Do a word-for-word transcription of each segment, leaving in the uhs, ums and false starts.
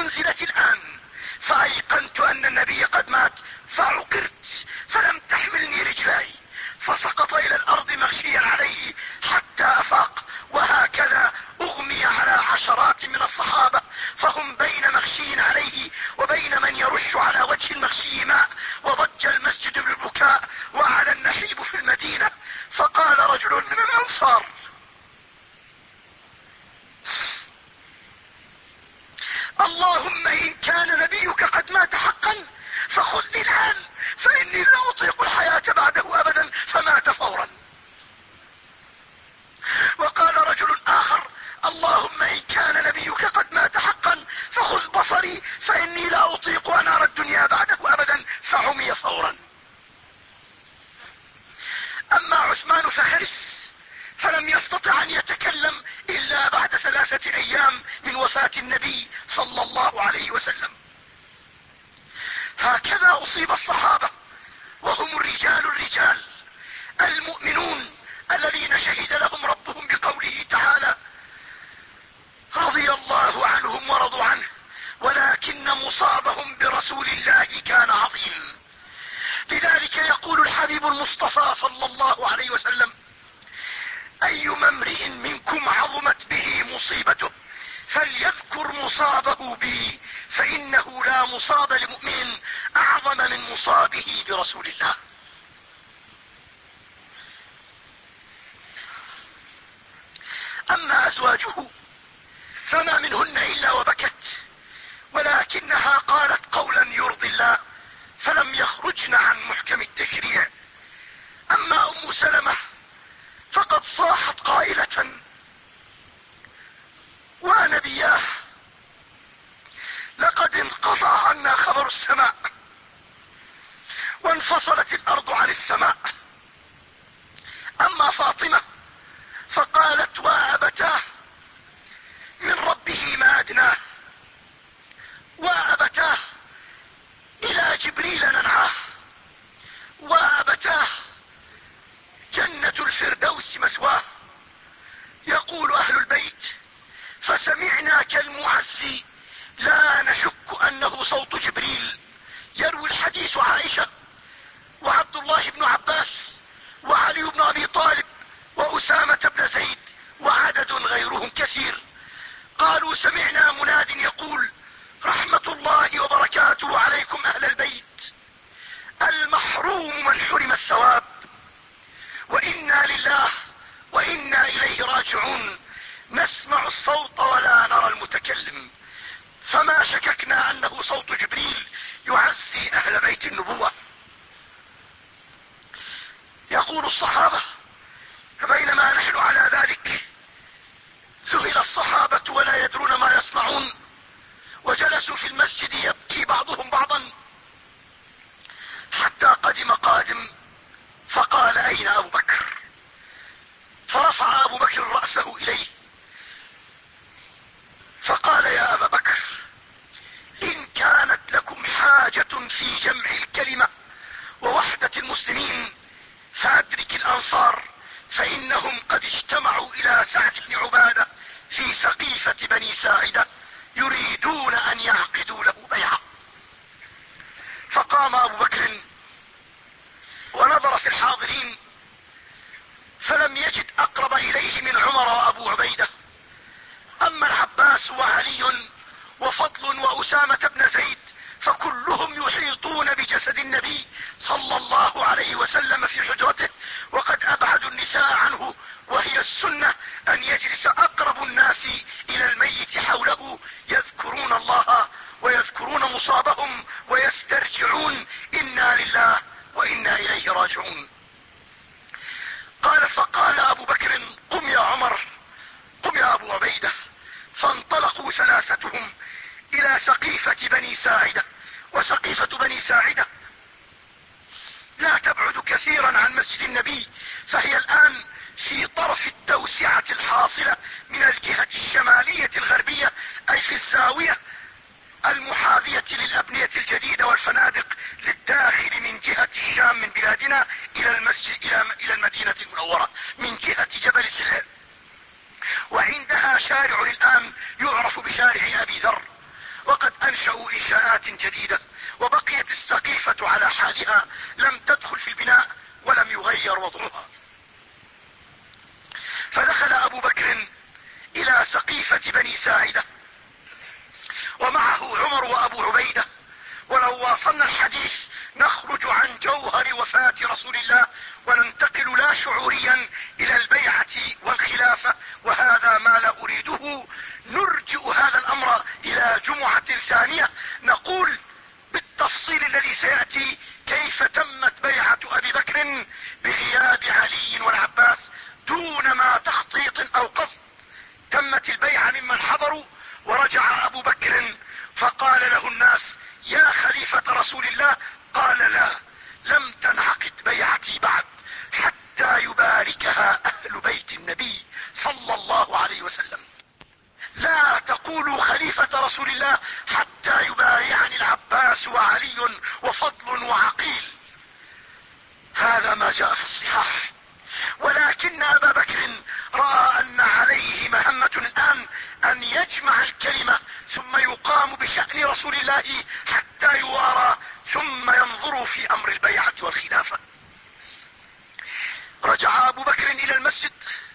انزلت الان فايقنت ان النبي قد مات، فعقرت فلم تحملني رجلاي، فسقط الى الارض مغشيا عليه حتى افاق. وهكذا اغمي على عشرات من الصحابة، فهم بين مغشي عليه وبين من يرش على وجه المغشي ماء، وضج المسجد بالبكاء وعلى النحيب في المدينة. فقال رجل من الانصار: اللهم ان كان نبيك قد مات حقا فخذني الان، فاني لا اطيق الحياة بعده ابدا، فمات فورا. وقال رجل اخر: اللهم ان كان نبيك قد مات حقا فخذ بصري، فاني لا اطيق ان ارى الدنيا بعده ابدا، فعمي فورا. اما عثمان فخرس فلم يستطع ان يتكلم الا بعد ثلاثة ايام من وفاة النبي صلى الله عليه وسلم. هكذا اصيب الصحابة، وهم الرجال الرجال المؤمنون الذين شهد لهم ربهم بقوله تعالى: رضي الله عنهم ورضوا عنه ولكن مصابهم برسول الله كان عظيم. لذلك يقول الحبيب المصطفى صلى الله عليه وسلم: ايما امرئ منكم عظمت به مصيبته فليذكر مصابه بي، فانه لا مصاب لمؤمن اعظم من مصابه برسول الله. اما ازواجه فما منهن الا وبكت، ولكنها قالت قولا يرضي الله فلم يخرجن عن محكم التشريع. اما ام سلمة فقد صاحت قائلة: ونبياه لقد انقطع عنا خبر السماء وانفصلت الارض عن السماء. اما فاطمة فقالت: وابتاه من ربه ما ادناه، وابتاه الى جبريل ننعاه، وابتاه جنة الفردوس مثواه. يقول اهل البيت: فسمعنا كالمعز لا نشك انه صوت جبريل. يروي الحديث عائشة وعبد الله بن عباس وعلي بن ابي طالب واسامة بن زيد وعدد غيرهم كثير. قالوا: سمعنا مناد يقول: رحمة الله وبركاته عليكم اهل البيت، المحروم من حرم الثواب، وانا لله وانا اليه راجعون، نسمع الصوت ولا نرى المتكلم. فما شككنا انه صوت جبريل يعزي اهل بيت النبوة. يقول الصحابة: فبينما نحن على ذلك ذهل الصحابة ولا يدرون ما يصنعون، وجلسوا في المسجد يبكي بعضهم بعضا، حتى قدم قادم فقال: اين ابو بكر؟ فرفع ابو بكر رأسه اليه فقال: يا ابا بكر، ان كانت لكم حاجة في جمع الكلمة ووحدة المسلمين فادرك الانصار، فانهم قد اجتمعوا الى سعد بن عبادة في سقيفة بني ساعدة يريدون ان يعقدوا له بيعة. فقام ابو بكر ونظر في الحاضرين فلم يجد اقرب اليه من عمر وابو عبيدة. اما العباس وعلي وفضل واسامة بن زيد فكلهم يحيطون بجسد النبي صلى الله عليه وسلم في حجرته، وقد ابعدوا النساء عنه، وهي السنة ان يجلس اقرب الناس الى الميت حوله يذكرون الله ويذكرون مصابهم ويسترجعون انا لله وانا اليه راجعون. قال: فقال ابو بكر: قم يا عمر، قم يا ابو عبيدة. فانطلقوا ثلاثتهم الى سقيفة بني ساعدة. وسقيفة بني ساعدة لا تبعد كثيرا عن مسجد النبي، فهي الان في طرف التوسعة الحاصلة من الجهة الشمالية الغربية، اي في الزاوية المحاذية للابنية الجديدة والفنادق للداخل من جهة الشام من بلادنا الى المسجد الى المدينة المنورة من جهة جبل سلع. وعندها شارع الان يعرف بشارع ابي ذر، وقد جديدة، وبقيت السقيفة على حالها، لم تدخل في البناء ولم يغير وضعها. فدخل ابو بكر الى سقيفة بني ساعدة ومعه عمر وابو عبيدة. ولو واصلنا الحديث نخرج عن جوهر وفاة رسول الله وننتقل لا شعوريا الى البيعة والخلافة، وهذا ما لا اريده. نرجئ هذا الامر الى جمعة ثانية نقول بالتفصيل الذي سيأتي كيف تمت بيعة ابي بكر بغياب علي والعباس دون ما تخطيط او قصد. تمت البيعة ممن حضروا، ورجع ابو بكر فقال له الناس: يا خليفة رسول الله. قال: لا، لم تنعقد بيعتي بعد حتى يباركها اهل بيت النبي صلى الله عليه وسلم. لا تقولوا خليفة رسول الله حتى يبايعني العباس وعلي وفضل وعقيل. هذا ما جاء في الصحاح. ولكن ابا بكر رأى ان عليه مهمة الان ان يجمع الكلمة ثم يقام بشأن رسول الله حتى يوارى، ثم ينظر في امر البيعة والخلافة. رجع ابو بكر الى المسجد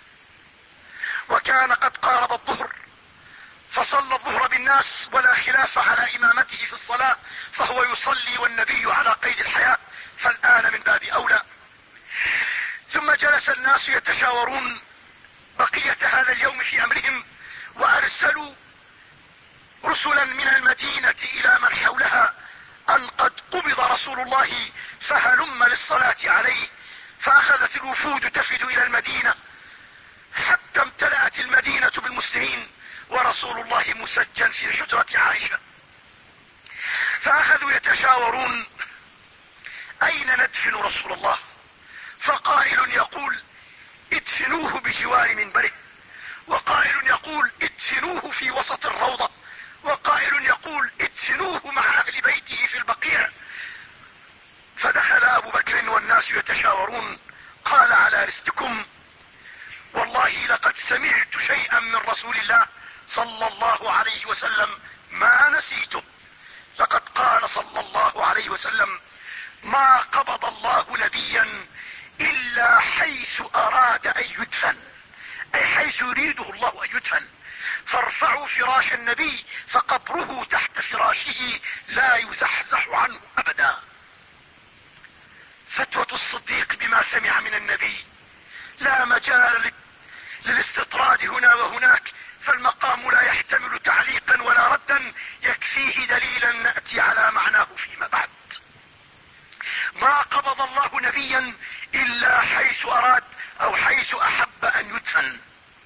وكان قد قارب الظهر، فصلى الظهر بالناس ولا خلاف على امامته في الصلاة، فهو يصلي والنبي على قيد الحياة، فالان من باب اولى. ثم جلس الناس يتشاورون بقية هذا اليوم في امرهم، وارسلوا رسلا من المدينة الى من حولها ان قد قبض رسول الله فهلم للصلاة عليه. فاخذت الوفود تفد الى المدينة حتى امتلأت المدينة بالمسلمين، ورسول الله مسجل في حجرة عائشة. فاخذوا يتشاورون اين ندفن رسول الله، فقائل يقول ادفنوه بجوار منبره، وقائل يقول ادفنوه في وسط الروضة، وقائل يقول ادفنوه مع اهل بيته في البقيع. فدخل ابو بكر والناس يتشاورون، قال: على رسلكم، والله لقد سمعت شيئا من رسول الله صلى الله عليه وسلم ما نسيته. لقد قال صلى الله عليه وسلم: ما قبض الله نبيا الا حيث اراد ان يدفن، اي حيث يريده الله ان يدفن. فارفعوا فراش النبي فقبره تحت فراشه لا يزحزح عنه ابدا. فتوى الصديق بما سمع من النبي لا مجال للاستطراد هنا وهناك، فالمقام لا يحتمل تعليقا ولا ردا، يكفيه دليلا نأتي على معناه فيما بعد. ما قبض الله نبيا الا حيث اراد او حيث احب ان يدفن.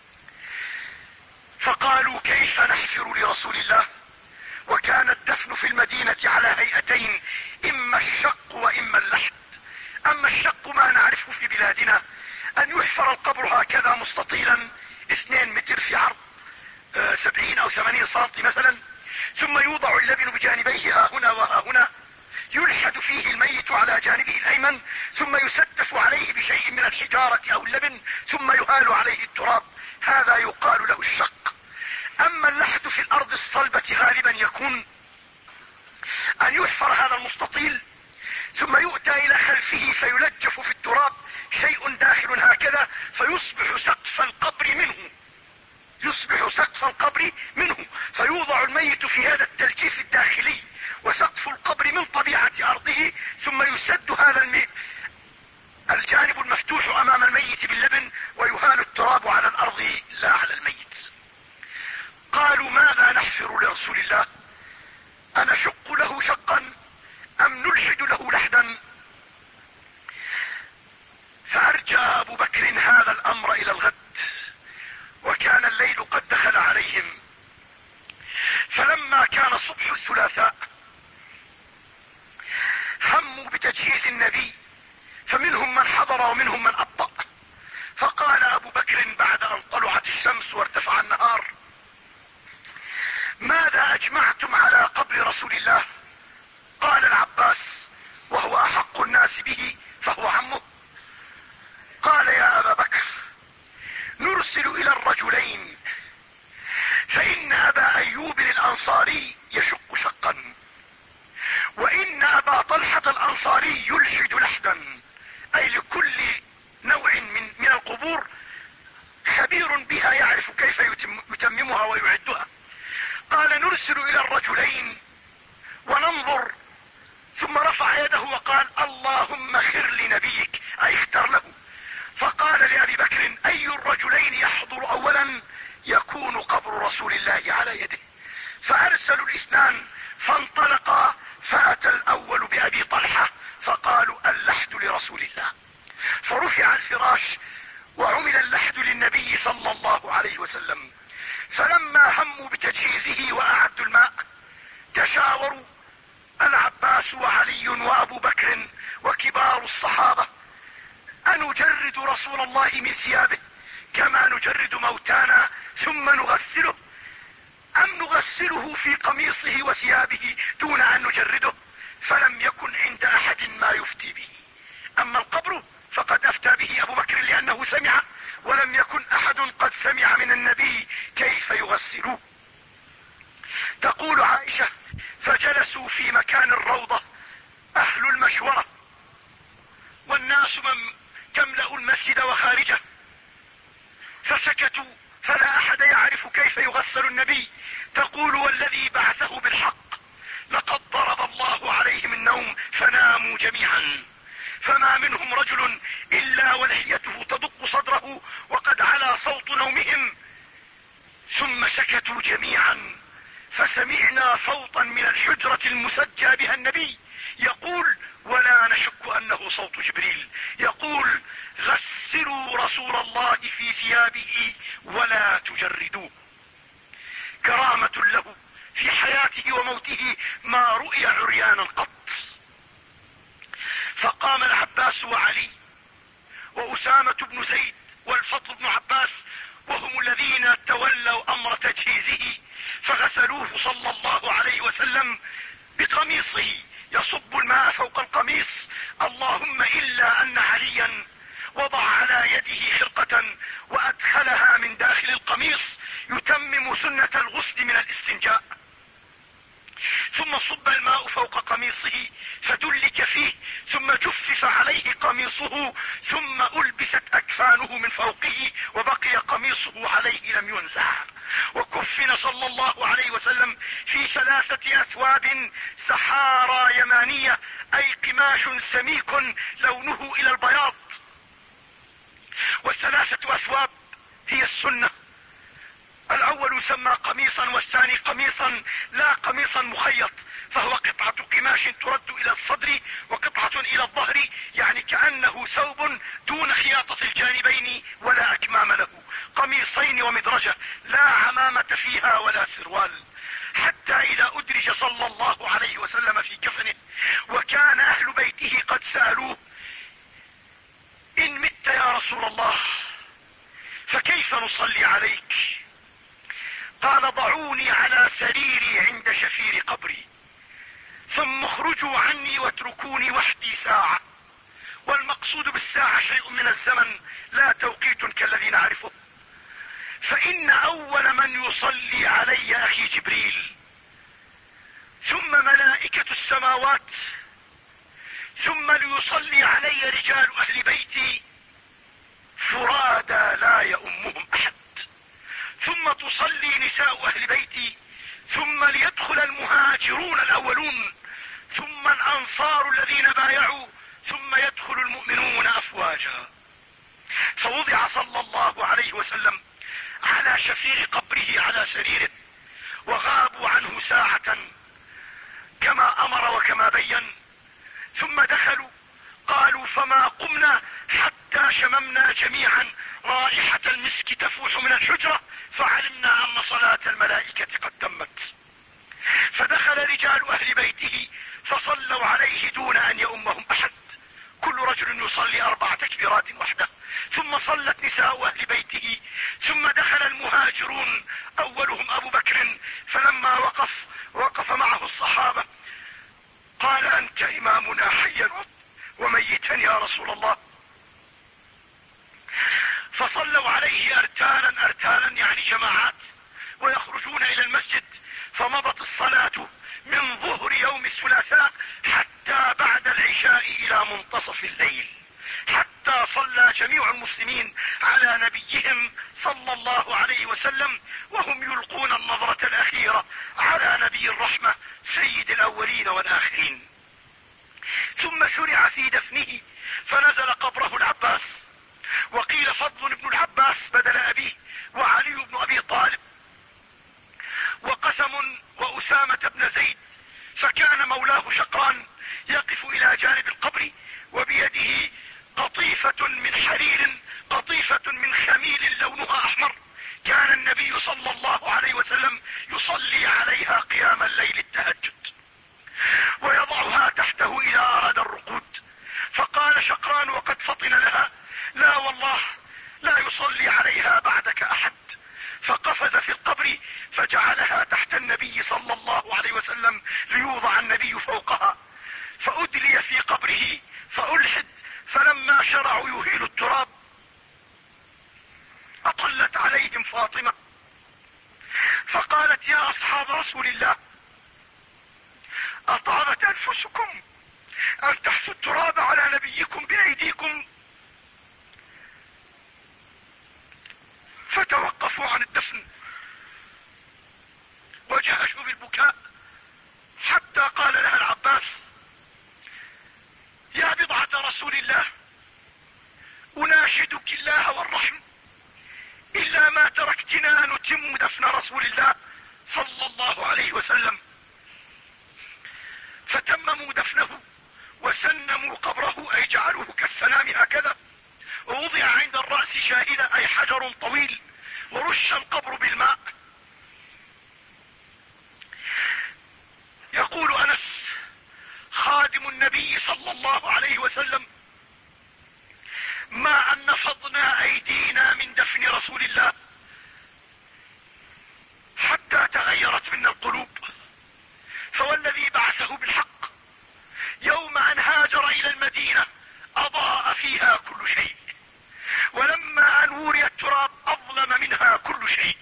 فقالوا: كيف نحفر لرسول الله؟ وكان الدفن في المدينة على هيئتين، اما الشق واما اللحد. اما الشق ما نعرفه في بلادنا، ان يحفر القبر هكذا مستطيلا اثنين متر في عرض آه سبعين او ثمانين سنتي مثلا، ثم يوضع اللبن بجانبيه ها هنا وها هنا، يلحد فيه الميت على جانبه الايمن، ثم يسدف عليه بشيء من الحجارة او اللبن، ثم يهال عليه التراب. هذا يقال له الشق. اما اللحد في الارض الصلبة غالبا يكون ان يحفر هذا المستطيل ثم يؤتى الى خلفه فيلجف في التراب شيء داخل هكذا، فيصبح سقف القبر منه يصبح سقف القبر منه فيوضع الميت في هذا التلجيف الداخلي، وسقف القبر من طبيعة ارضه، ثم يسد هذا الميت الجانب المفتوح امام الميت باللبن، ويهال التراب على الارض لا على الميت. قالوا: ماذا نحفر لرسول الله؟ انشق له شقا ام نلحد له لحدا؟ فارجى ابو بكر هذا الامر الى الغد، وكان الليل قد دخل عليهم. فلما كان صبح الثلاثاء هموا بتجهيز النبي، فمنهم من حضر ومنهم من ابطأ. فقال ابو بكر بعد ان طلعت الشمس وارتفع النهار: ماذا اجمعتم على قبر رسول الله؟ قال العباس وهو احق الناس به فهو عمه. قال: يا ابا بكر، نرسل الى الرجلين، فان ابا ايوب الانصاري يشق شقا، علي يلحد لحدا، اي لكل نوع من, من القبور خبير بها يعرف كيف يتم يتممها ويعدها. قال نرسل الى الرجلين وننظر، ثم رفع يده وقال اللهم خر لنبيك، اي اختر له. فقال لأبي بكر اي الرجلين يحضر اولا؟ يكون قبر رسول الله على يده. فارسلوا الاثنان فانطلقا، فاتى الاول بابي طلحة فقالوا اللحد لرسول الله، فرفع الفراش وعمل اللحد للنبي صلى الله عليه وسلم. فلما هموا بتجهيزه واعدوا الماء تشاوروا العباس وعلي وابو بكر وكبار الصحابة أنجرد رسول الله من ثيابه كما نجرد موتانا ثم نغسله، أم نغسله في قميصه وثيابه دون أن نجرده؟ فلم يكن عند أحد ما يفتي به. أما القبر فقد أفتى به أبو بكر لأنه سمع، ولم يكن أحد قد سمع من النبي كيف يغسلوه. تقول عائشة فجلسوا في مكان الروضة أهل المشورة والناس من تملأ المسجد وخارجه، فسكتوا فلا احد يعرف كيف يغسل النبي. تقول والذي بعثه بالحق لقد ضرب الله عليهم النوم فناموا جميعا، فما منهم رجل الا ولحيته تدق صدره وقد علا صوت نومهم. ثم سكتوا جميعا فسمعنا صوتا من الحجرة المسجى بها النبي يقول ولا نشك انه صوت جبريل، يقول غسلوا رسول الله في ثيابه ولا تجردوه. كرامة له في حياته وموته ما رؤي عريانا قط. فقام العباس وعلي وأسامة بن زيد والفضل بن عباس وهم الذين تولوا امر تجهيزه، فغسلوه صلى الله عليه وسلم بقميصه يصب الماء فوق القميص. اللهم الا ان عليا وضع على يده خرقة وادخلها من داخل القميص يتمم سنة الغسل من الاستنجاء، ثم صب الماء فوق قميصه فدلك فيه، ثم جفف عليه قميصه، ثم البست اكفانه من فوقه وبقي قميصه عليه لم ينزع. وكفن صلى الله عليه وسلم في ثلاثة اثواب سحارى يمانية، اي قماش سميك لونه الى البياض. والثلاثة اثواب هي السنة، الاول يسمى قميصا والثاني قميصا لا قميصا مخيط، فهو قطعة قماش ترد الى الصدر وقطعة الى الظهر، يعني كأنه ثوب دون خياطة الجانبين ولا اكمام له، قميصين ومدرجة لا عمامة فيها ولا سروال. حتى اذا ادرج صلى الله عليه وسلم في كفنه وكان اهل بيته قد سألوه ان مت يا رسول الله فكيف نصلي عليك؟ قال ضعوني على سريري عند شفير قبري ثم اخرجوا عني واتركوني وحدي ساعة. والمقصود بالساعة شيء من الزمن لا توقيت كالذي نعرفه، فإن أول من يصلي علي أخي جبريل، ثم ملائكة السماوات، ثم ليصلي علي رجال أهل بيتي فرادى لا يؤمهم أحد، ثم تصلي نساء أهل بيتي، ثم ليدخل المهاجرون الأولون، ثم الأنصار الذين بايعوا، ثم يدخل المؤمنون أفواجا. فوضع صلى الله عليه وسلم على شفير قبره على سريره، وغابوا عنه ساعة كما أمر وكما بين، ثم دخلوا قالوا فما قمنا حتى شممنا جميعا رائحة المسك تفوح من الحجرة، فعلمنا أن صلاة الملائكة قد تمت. فدخل رجال أهل بيته فصلوا عليه دون أن يؤمهم أحد، كل رجل يصلي أربع تكبيرات وحده، ثم صلت نساء أهل بيته، ثم دخل المهاجرون أولهم أبو بكر، فلما وقف وقف معه الصحابة قال أنت إمامنا حيا وميتا يا رسول الله. فصلوا عليه ارتالا ارتالا يعني جماعات، ويخرجون الى المسجد، فمضت الصلاة من ظهر يوم الثلاثاء حتى بعد العشاء الله عليه وسلم وهم يلقون النظرة الأخيرة على نبي الرحمة سيد الأولين والآخرين. ثم شرع في دفنه فنزل قبره العباس، وقيل فضل بن العباس بدل أبيه، وعلي بن أبي طالب، وقسم وأسامة بن زيد، فكان مولاه شقران يقف إلى جانب القبر وبيده قطيفة من حرير، قطيفة من خميل لونها أحمر، كان النبي صلى الله عليه وسلم يصلي عليها قيام الليل التهجد ويضعها تحته إذا أراد الرقود. فقال شقران وقد فطن لها: لا والله لا يصلي عليها بعدك أحد. فقفز في القبر فجعلها تحت النبي صلى الله عليه وسلم ليوضع النبي فوقها، فأدلي في قبره فألحد. فلما شرعوا يهيل التراب أطلت عليهم فاطمة فقالت: يا أصحاب رسول الله، أطابت أنفسكم أن تحثوا التراب على نبيكم بأيديكم؟ فتوقفوا عن الدفن وجهشوا بالبكاء، حتى قال لها العباس: يا بضعة رسول الله، أناشدك الله والرحم، إلا ما تركتنا نتم دفن رسول الله صلى الله عليه وسلم. فتمموا دفنه وسنموا قبره، أي جعلوه كالسنام هكذا، ووضع عند الرأس شاهدة أي حجر طويل، ورش القبر بالماء. يقول أنس خادم النبي صلى الله عليه وسلم: ما أن نفضنا أيدينا من دفن رسول الله حتى تغيرت منا القلوب، فوالذي بعثه بالحق يوم أن هاجر إلى المدينة أضاء فيها كل شيء، ولما أن وري التراب أظلم منها كل شيء.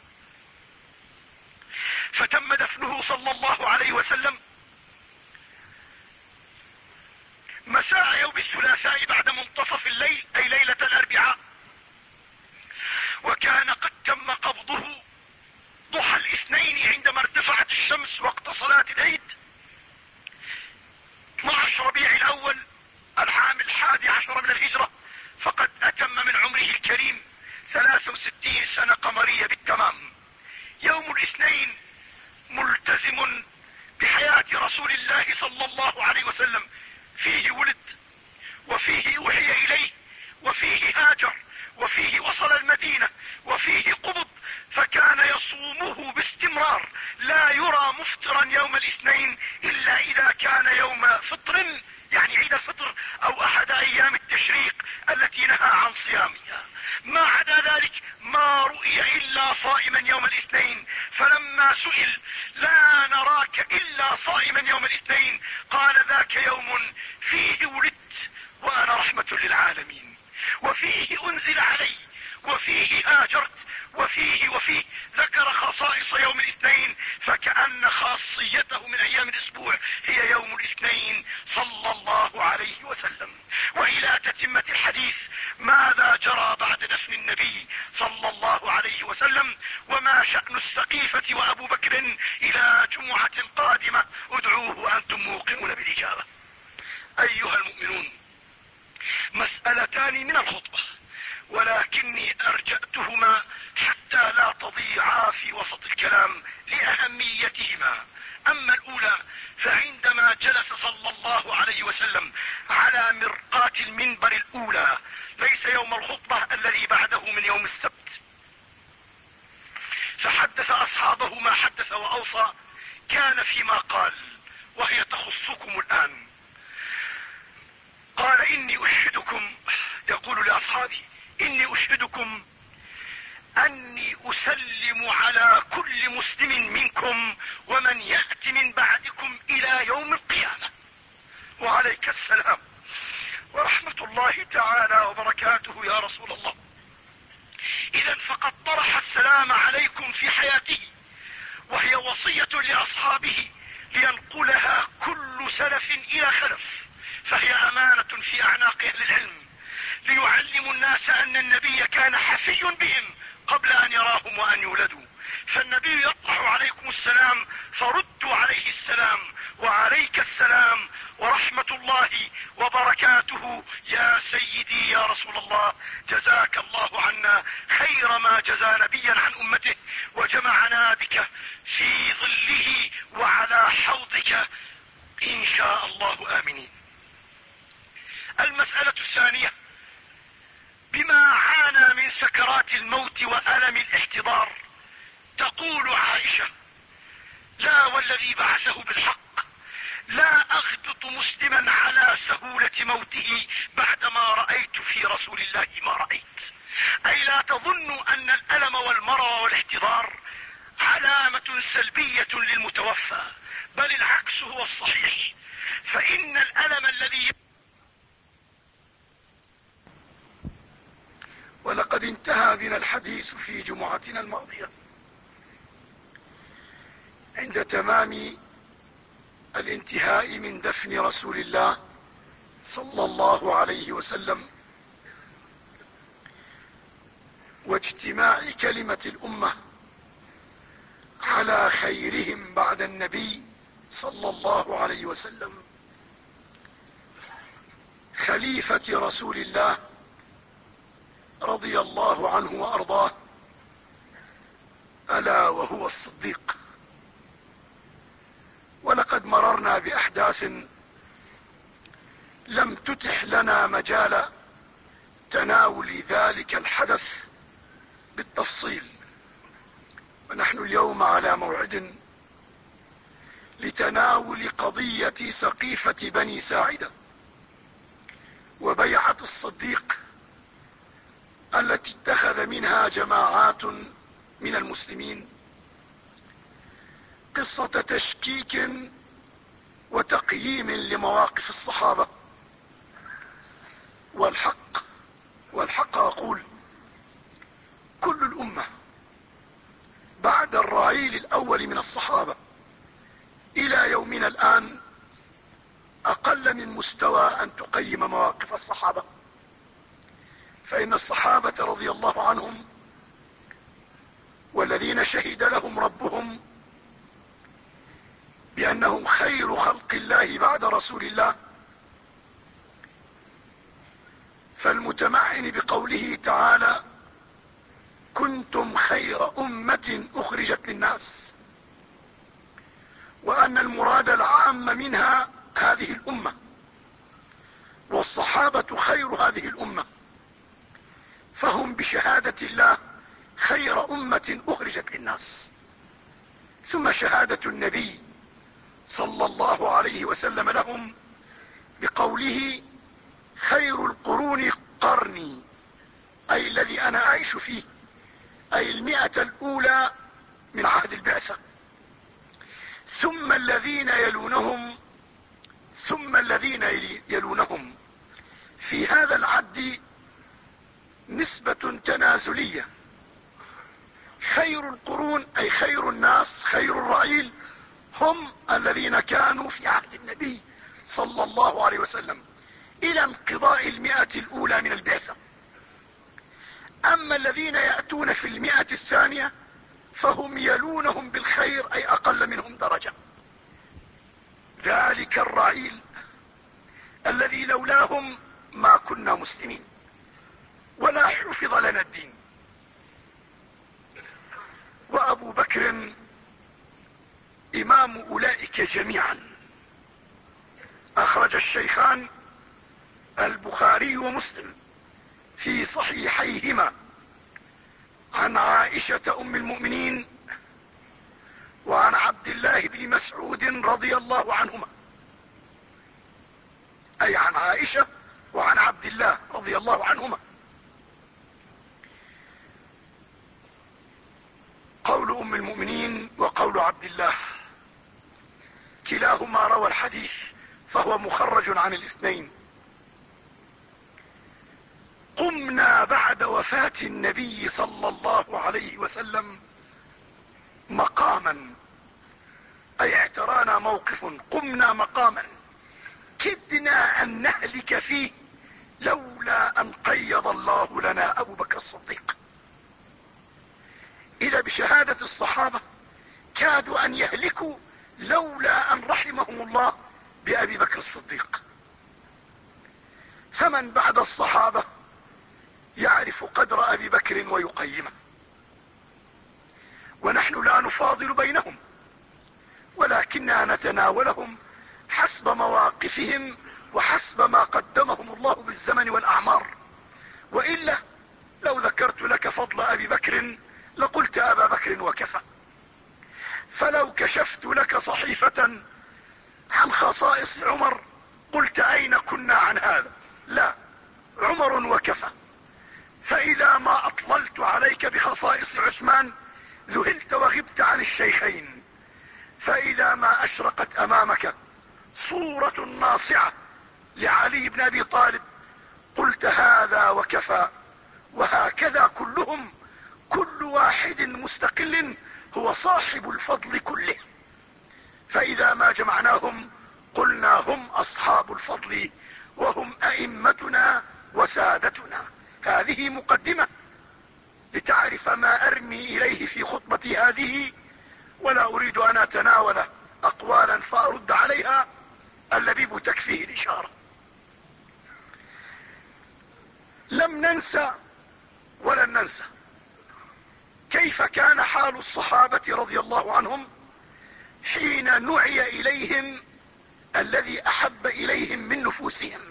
فتم دفنه صلى الله عليه وسلم مساء يوم الثلاثاء بعد منتصف الليل، أي ليلة الأربعاء، وكان قد تم قبضه ضحى الاثنين عندما ارتفعت الشمس وقت صلاة العيد اثني عشر ربيع الأول العام الحادي عشر من الهجرة، فقد أتم من عمره الكريم ثلاث وستين سنة قمرية بالتمام. يوم الاثنين ملتزم بحياة رسول الله صلى الله عليه وسلم، فيه ولد، وفيه أوحي إليه، وفيه هاجر، وفيه وصل المدينة، وفيه قبض، فكان يصومه باستمرار، لا يرى مفطرا يوم الاثنين إلا إذا كان يوم فطر، يعني عيد الفطر أو أحد أيام التشريق التي نهى عن صيامها. ما عدا ذلك ما رؤي إلا صائما يوم الاثنين. فلما سئل: لا نراك إلا صائما يوم الاثنين، قال: ذاك يوم فيه ولدت وأنا رحمة للعالمين، وفيه أنزل علي، وفيه هاجرت، وفيه وفيه ذكر خصائص يوم الاثنين، فكأن خاصيته من أيام الأسبوع هي يوم الاثنين صلى الله عليه وسلم. وإلى تتمة الحديث: ماذا جرى بعد دفن النبي صلى الله عليه وسلم؟ وما شأن السقيفة وأبو بكر إلى جمعة قادمة ادعوه وأنتم موقنون بالإجابة. أيها المؤمنون، مسألتان من الخطبة، ولكني أرجأتهما حتى لا تضيعا في وسط الكلام لأهميتهما. أما الأولى فعندما جلس صلى الله عليه وسلم على مرقاة المنبر الأولى، ليس يوم الخطبة الذي بعده من يوم السبت، فحدث أصحابه ما حدث وأوصى، كان فيما قال وهي تخصكم الآن. قال: إني أشهدكم، يقول لأصحابه: إني أشهدكم أني أسلم على كل مسلم منكم ومن يأتي من بعدكم إلى يوم القيامة. وعليك السلام ورحمة الله تعالى وبركاته يا رسول الله. إذا فقد طرح السلام عليكم في حياته، وهي وصية لأصحابه لينقلها كل سلف إلى خلف، فهي أمانة في أعناق أهل العلم ليعلموا الناس أن النبي كان حفي بهم قبل ان يراهم وان يولدوا. فالنبي يطرح عليكم السلام فردوا عليه السلام، وعليك السلام ورحمة الله وبركاته يا سيدي يا رسول الله. جزاك الله عنا خير ما جزى نبيا عن امته، وجمعنا بك في ظله وعلى حوضك ان شاء الله امنين. المسألة الثانية: بما عانى من سكرات الموت وألم الاحتضار، تقول عائشة: لا والذي بعثه بالحق لا اغبط مسلما على سهولة موته بعدما رأيت في رسول الله ما رأيت. اي لا تظنوا ان الالم والمرض والاحتضار علامة سلبية للمتوفى، بل العكس هو الصحيح. فان الالم الذي ولقد انتهى بنا الحديث في جمعتنا الماضية عند تمام الانتهاء من دفن رسول الله صلى الله عليه وسلم، واجتماع كلمة الأمة على خيرهم بعد النبي صلى الله عليه وسلم، خليفة رسول الله رضي الله عنه وأرضاه، ألا وهو الصديق. ولقد مررنا بأحداث لم تتح لنا مجال تناول ذلك الحدث بالتفصيل، ونحن اليوم على موعد لتناول قضية سقيفة بني ساعدة وبيعة الصديق التي اتخذ منها جماعات من المسلمين قصة تشكيك وتقييم لمواقف الصحابة. والحق والحق أقول: كل الأمة بعد الرعيل الأول من الصحابة إلى يومنا الآن أقل من مستوى أن تقيم مواقف الصحابة، فإن الصحابة رضي الله عنهم والذين شهد لهم ربهم بأنهم خير خلق الله بعد رسول الله، فالمتمعن بقوله تعالى: كنتم خير أمة أخرجت للناس، وأن المراد العام منها هذه الأمة، والصحابة خير هذه الأمة، فهم بشهادة الله خير أمة أخرجت للناس. ثم شهادة النبي صلى الله عليه وسلم لهم بقوله: خير القرون قرني، أي الذي أنا أعيش فيه، أي المئة الأولى من عهد البعثة، ثم الذين يلونهم ثم الذين يلونهم. في هذا العد نسبة تنازلية، خير القرون أي خير الناس، خير الرعيل هم الذين كانوا في عهد النبي صلى الله عليه وسلم إلى انقضاء المئة الأولى من البعثة. أما الذين يأتون في المئة الثانية فهم يلونهم بالخير، أي أقل منهم درجة. ذلك الرعيل الذي لولاهم ما كنا مسلمين ولا حفظ لنا الدين. وأبو بكر إمام أولئك جميعا. أخرج الشيخان البخاري ومسلم في صحيحيهما عن عائشة أم المؤمنين وعن عبد الله بن مسعود رضي الله عنهما، أي عن عائشة وعن عبد الله رضي الله عنهما، قول أم المؤمنين وقول عبد الله كلاهما روى الحديث، فهو مخرج عن الاثنين. قمنا بعد وفاة النبي صلى الله عليه وسلم مقاما، أي اعترانا موقف، قمنا مقاما كدنا أن نهلك فيه لولا أن قيض الله لنا أبو بكر الصديق. إذا بشهادة الصحابة كادوا أن يهلكوا لولا أن رحمهم الله بأبي بكر الصديق. فمن بعد الصحابة يعرف قدر أبي بكر ويقيمه، ونحن لا نفاضل بينهم، ولكننا نتناولهم حسب مواقفهم وحسب ما قدمهم الله بالزمن والأعمار. وإلا لو ذكرت لك فضل أبي بكر لقلت أبا بكر وكفى. فلو كشفت لك صحيفة عن خصائص عمر قلت أين كنا عن هذا؟ لا، عمر وكفى. فإذا ما أطللت عليك بخصائص عثمان ذهلت وغبت عن الشيخين. فإذا ما أشرقت أمامك صورة ناصعة لعلي بن أبي طالب قلت هذا وكفى. وهكذا كلهم، كل واحد مستقل هو صاحب الفضل كله. فإذا ما جمعناهم قلنا هم أصحاب الفضل وهم أئمتنا وسادتنا. هذه مقدمة لتعرف ما أرمي إليه في خطبتي هذه، ولا أريد أن أتناول أقوالا فأرد عليها، اللبيب تكفيه الإشارة. لم ننسى ولن ننسى كيف كان حال الصحابة رضي الله عنهم حين نعي إليهم الذي أحب إليهم من نفوسهم،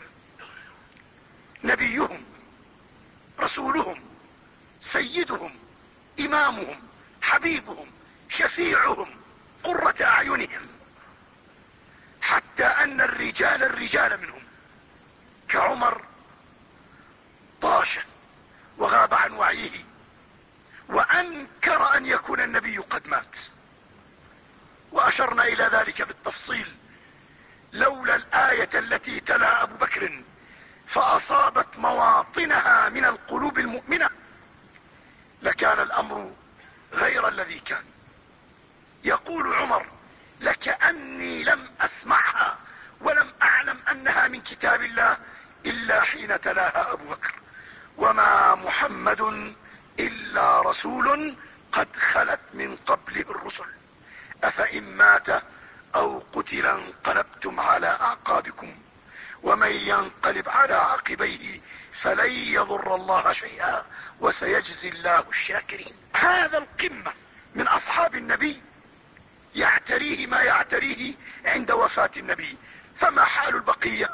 نبيهم، رسولهم، سيدهم، إمامهم، حبيبهم، شفيعهم، قرة أعينهم، حتى أن الرجال الرجال منهم كعمر طاش وغاب عن وعيه وأنكر أن يكون النبي قد مات. وأشرنا إلى ذلك بالتفصيل. لولا الآية التي تلا أبو بكر فأصابت مواطنها من القلوب المؤمنة لكان الأمر غير الذي كان. يقول عمر لكأني لم أسمعها ولم أعلم أنها من كتاب الله إلا حين تلاها أبو بكر. وما محمد إلا رسول قد خلت من قبله الرسل أفإن مات أو قتل انقلبتم على أعقابكم ومن ينقلب على عقبيه فلن يضر الله شيئا وسيجزي الله الشاكرين. هذا القمة من أصحاب النبي يعتريه ما يعتريه عند وفاة النبي، فما حال البقية؟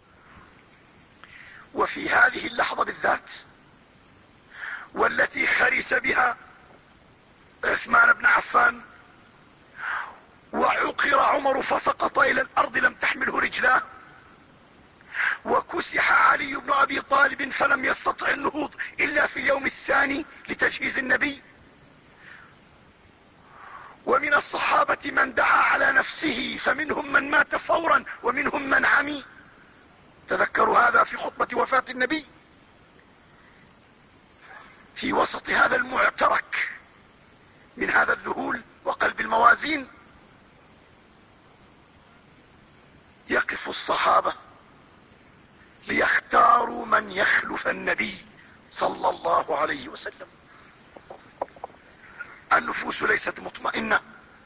وفي هذه اللحظة بالذات والتي خرس بها عثمان بن عفان وعقر عمر فسقط إلى الأرض لم تحمله رجلاه، وكسح علي بن أبي طالب فلم يستطع النهوض إلا في اليوم الثاني لتجهيز النبي، ومن الصحابة من دعا على نفسه فمنهم من مات فورا ومنهم من عمي. تذكروا هذا في خطبة وفاة النبي. في وسط هذا المعترك من هذا الذهول وقلب الموازين يقف الصحابة ليختاروا من يخلف النبي صلى الله عليه وسلم. النفوس ليست مطمئنة،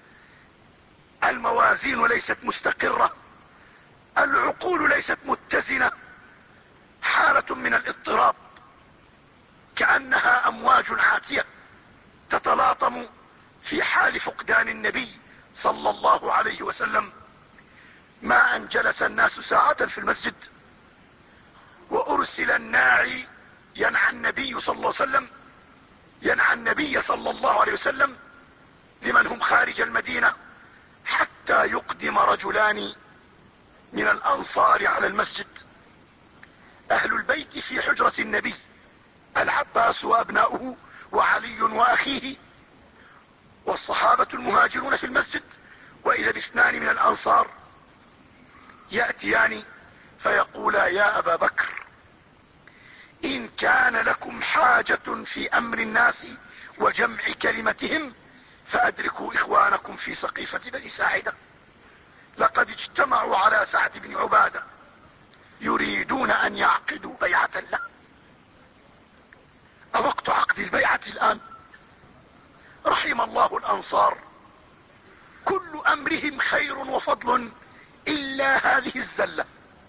الموازين ليست مستقرة، العقول ليست متزنة، حالة من الاضطراب كأنها أمواج عاتية تتلاطم في حال فقدان النبي صلى الله عليه وسلم. ما أن جلس الناس ساعة في المسجد وأرسل الناعي ينعى النبي صلى الله عليه وسلم ينعى النبي صلى الله عليه وسلم لمن هم خارج المدينة حتى يقدم رجلان من الأنصار على المسجد. أهل البيت في حجرة النبي العباس وأبناؤه وعلي وأخيه، والصحابة المهاجرون في المسجد، وإذا باثنان من الأنصار يأتيان فيقولا يا أبا بكر إن كان لكم حاجة في أمر الناس وجمع كلمتهم فأدركوا إخوانكم في سقيفة بني ساعدة، لقد اجتمعوا على سعد بن عبادة يريدون أن يعقدوا بيعة له. أوقت عقد البيعة الآن؟ رحم الله الأنصار، كل أمرهم خير وفضل إلا هذه الزلة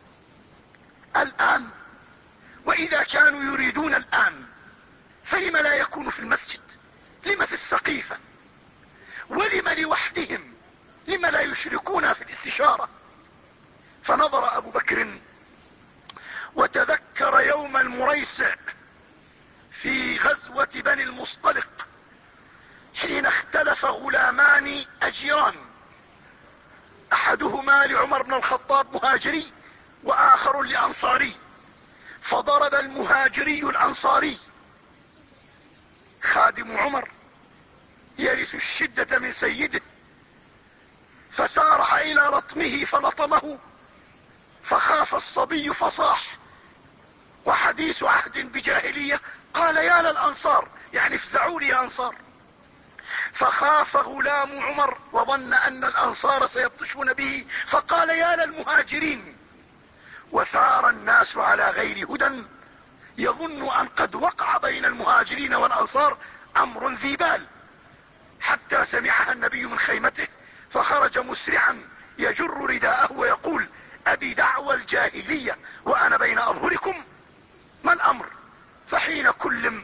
الآن. وإذا كانوا يريدون الآن فلم لا يكون في المسجد؟ لم في السقيفة؟ ولم لوحدهم؟ لم لا يشركون في الاستشارة؟ فنظر أبو بكر وتذكر يوم المريسع في غزوة بني المصطلق، حين اختلف غلامان أجيران، أحدهما لعمر بن الخطاب مهاجري وآخر لأنصاري، فضرب المهاجري الأنصاري. خادم عمر يرث الشدة من سيده، فسارع إلى لطمه فلطمه، فخاف الصبي فصاح، وحديث عهد بجاهلية، قال يا للأنصار، يعني افزعوا لي يا أنصار. فخاف غلام عمر وظن أن الأنصار سيبطشون به، فقال يا للمهاجرين. وثار الناس على غير هدى، يظن أن قد وقع بين المهاجرين والأنصار أمر ذي بال، حتى سمعها النبي من خيمته فخرج مسرعا يجر رداءه ويقول أبي دعوى الجاهلية وأنا بين أظهركم، ما الأمر؟ فحين كلم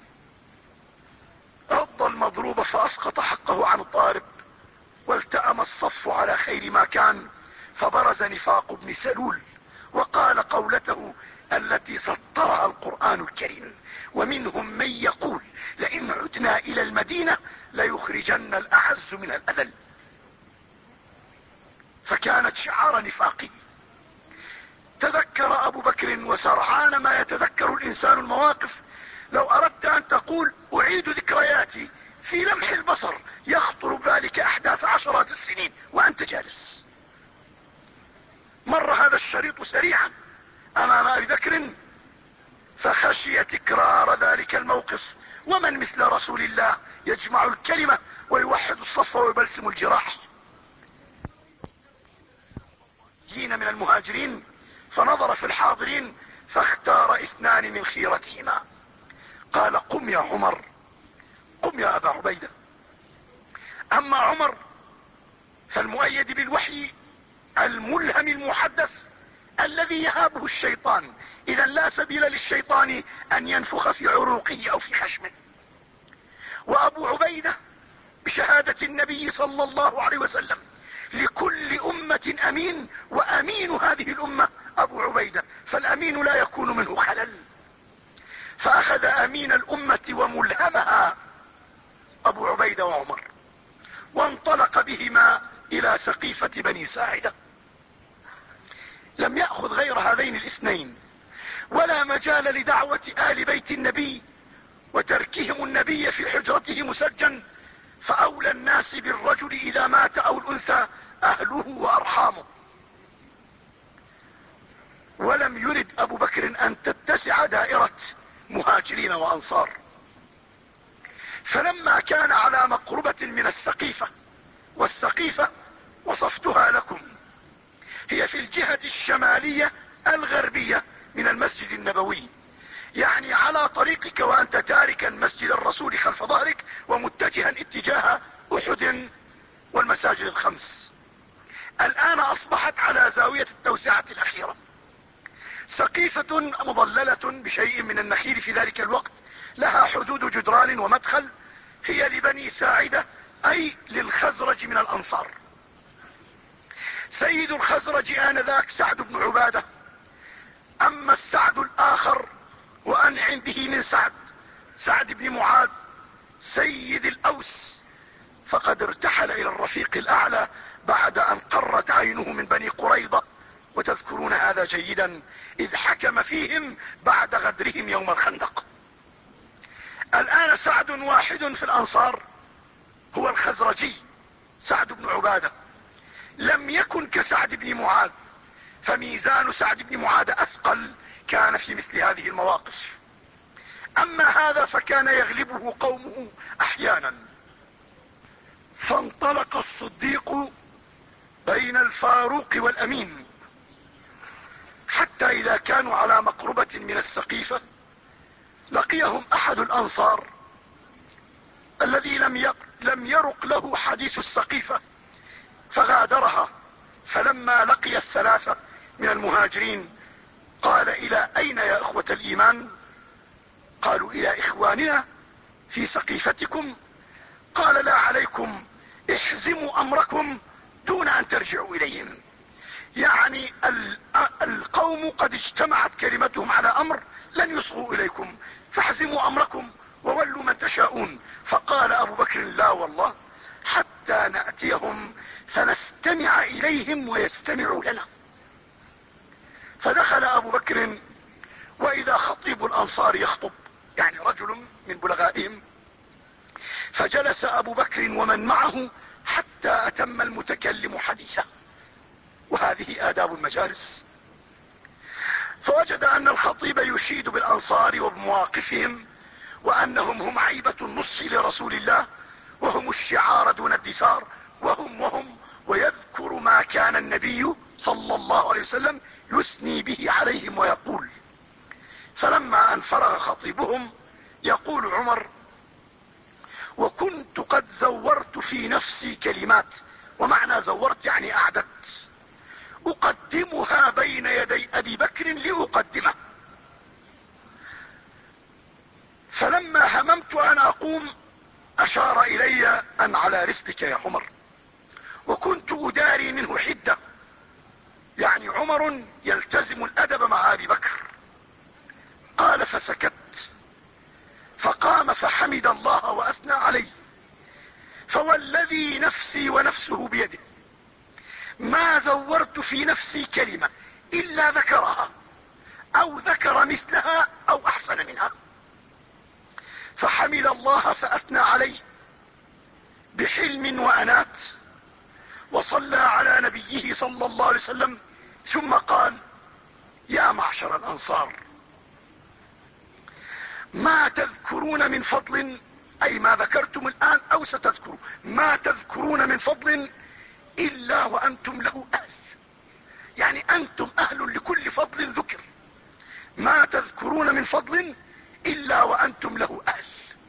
رد المضروب فأسقط حقه عن الضارب، والتأم الصف على خير ما كان، فبرز نفاق ابن سلول وقال قولته التي سطرها القرآن الكريم: ومنهم من يقول لئن عدنا إلى المدينة ليخرجن الأعز من الأذل. فكانت شعار نفاقه. تذكر أبو بكر، وسرعان ما يتذكر الإنسان المواقف. لو أردت أن تقول أعيد ذكرياتي في لمح البصر يخطر ببالك أحداث عشرات السنين وأنت جالس. مر هذا الشريط سريعا أمام أبي بكر، فخشي تكرار ذلك الموقف. ومن مثل رسول الله يجمع الكلمة ويوحد الصف ويبلسم الجراح. جينا من المهاجرين، فنظر في الحاضرين فاختار اثنان من خيرتهما، قال قم يا عمر، قم يا أبا عبيدة. أما عمر فالمؤيد بالوحي الملهم المحدث الذي يهابه الشيطان، إذا لا سبيل للشيطان أن ينفخ في عروقه أو في خشمه. وأبو عبيدة بشهادة النبي صلى الله عليه وسلم لكل أمة أمين، وأمين هذه الأمة أبو عبيدة، فالأمين لا يكون منه خلل. فأخذ أمين الأمة وملهمها أبو عبيدة وعمر، وانطلق بهما إلى سقيفة بني ساعدة. لم يأخذ غير هذين الاثنين، ولا مجال لدعوة آل بيت النبي وتركهم النبي في حجرته مسجن، فأولى الناس بالرجل إذا مات أو الأنثى أهله وأرحامه. ولم يرد أبو بكر أن تتسع دائرة مهاجرين وأنصار. فلما كان على مقربة من السقيفة، والسقيفة وصفتها لكم هي في الجهة الشمالية الغربية من المسجد النبوي، يعني على طريقك وأنت تاركا مسجد الرسول خلف ظهرك ومتجها اتجاه أحد والمساجد الخمس. الآن أصبحت على زاوية التوسعة الأخيرة. سقيفة مظللة بشيء من النخيل في ذلك الوقت، لها حدود جدران ومدخل، هي لبني ساعدة أي للخزرج من الأنصار. سيد الخزرج آنذاك سعد بن عبادة. أما السعد الآخر وأنعم به من سعد، سعد بن معاذ سيد الأوس، فقد ارتحل إلى الرفيق الأعلى بعد أن قرت عينه من بني قريظة، وتذكرون هذا جيدا، إذ حكم فيهم بعد غدرهم يوم الخندق. الآن سعد واحد في الأنصار هو الخزرجي سعد بن عبادة، لم يكن كسعد بن معاذ، فميزان سعد بن معاذ أثقل كان في مثل هذه المواقف. أما هذا فكان يغلبه قومه أحيانا. فانطلق الصديق بين الفاروق والأمين، حتى إذا كانوا على مقربة من السقيفة لقيهم أحد الأنصار الذي لم لم يرق له حديث السقيفة فغادرها، فلما لقي الثلاثة من المهاجرين قال: الى اين يا اخوة الايمان؟ قالوا: الى اخواننا في سقيفتكم. قال: لا عليكم، احزموا امركم دون ان ترجعوا اليهم. يعني القوم قد اجتمعت كلمتهم على امر لن يصغوا اليكم، فاحزموا امركم وولوا من تشاءون. فقال ابو بكر: لا والله، حتى نأتيهم فنستمع اليهم ويستمعوا لنا. فدخل ابو بكر واذا خطيب الانصار يخطب، يعني رجل من بلغائهم، فجلس ابو بكر ومن معه حتى اتم المتكلم حديثه، وهذه آداب المجالس. فوجد ان الخطيب يشيد بالانصار وبمواقفهم، وانهم هم عيبة النصح لرسول الله، وهم الشعار دون الدثار، وهم وهم ويذكر ما كان النبي صلى الله عليه وسلم يثني به عليهم ويقول. فلما ان فرغ خطيبهم يقول عمر: وكنت قد زورت في نفسي كلمات، ومعنى زورت يعني اعددت، اقدمها بين يدي ابي بكر لأقدمه، فلما هممت ان اقوم اشار الي ان على رسلك يا عمر، وكنت اداري منه حدة، يعني عمر يلتزم الادب مع ابي بكر. قال: فسكت، فقام فحمد الله واثنى عليه، فوالذي نفسي ونفسه بيده ما زورت في نفسي كلمة الا ذكرها او ذكر مثلها او احسن منها. فحمد الله فاثنى عليه بحلم وانات، وصلى على نبيه صلى الله عليه وسلم، ثم قال: يا معشر الانصار، ما تذكرون من فضل، اي ما ذكرتم الان او ستذكروا، ما تذكرون من فضل الا وانتم له اهل، يعني انتم اهل لكل فضل ذكر، ما تذكرون من فضل الا وانتم له اهل،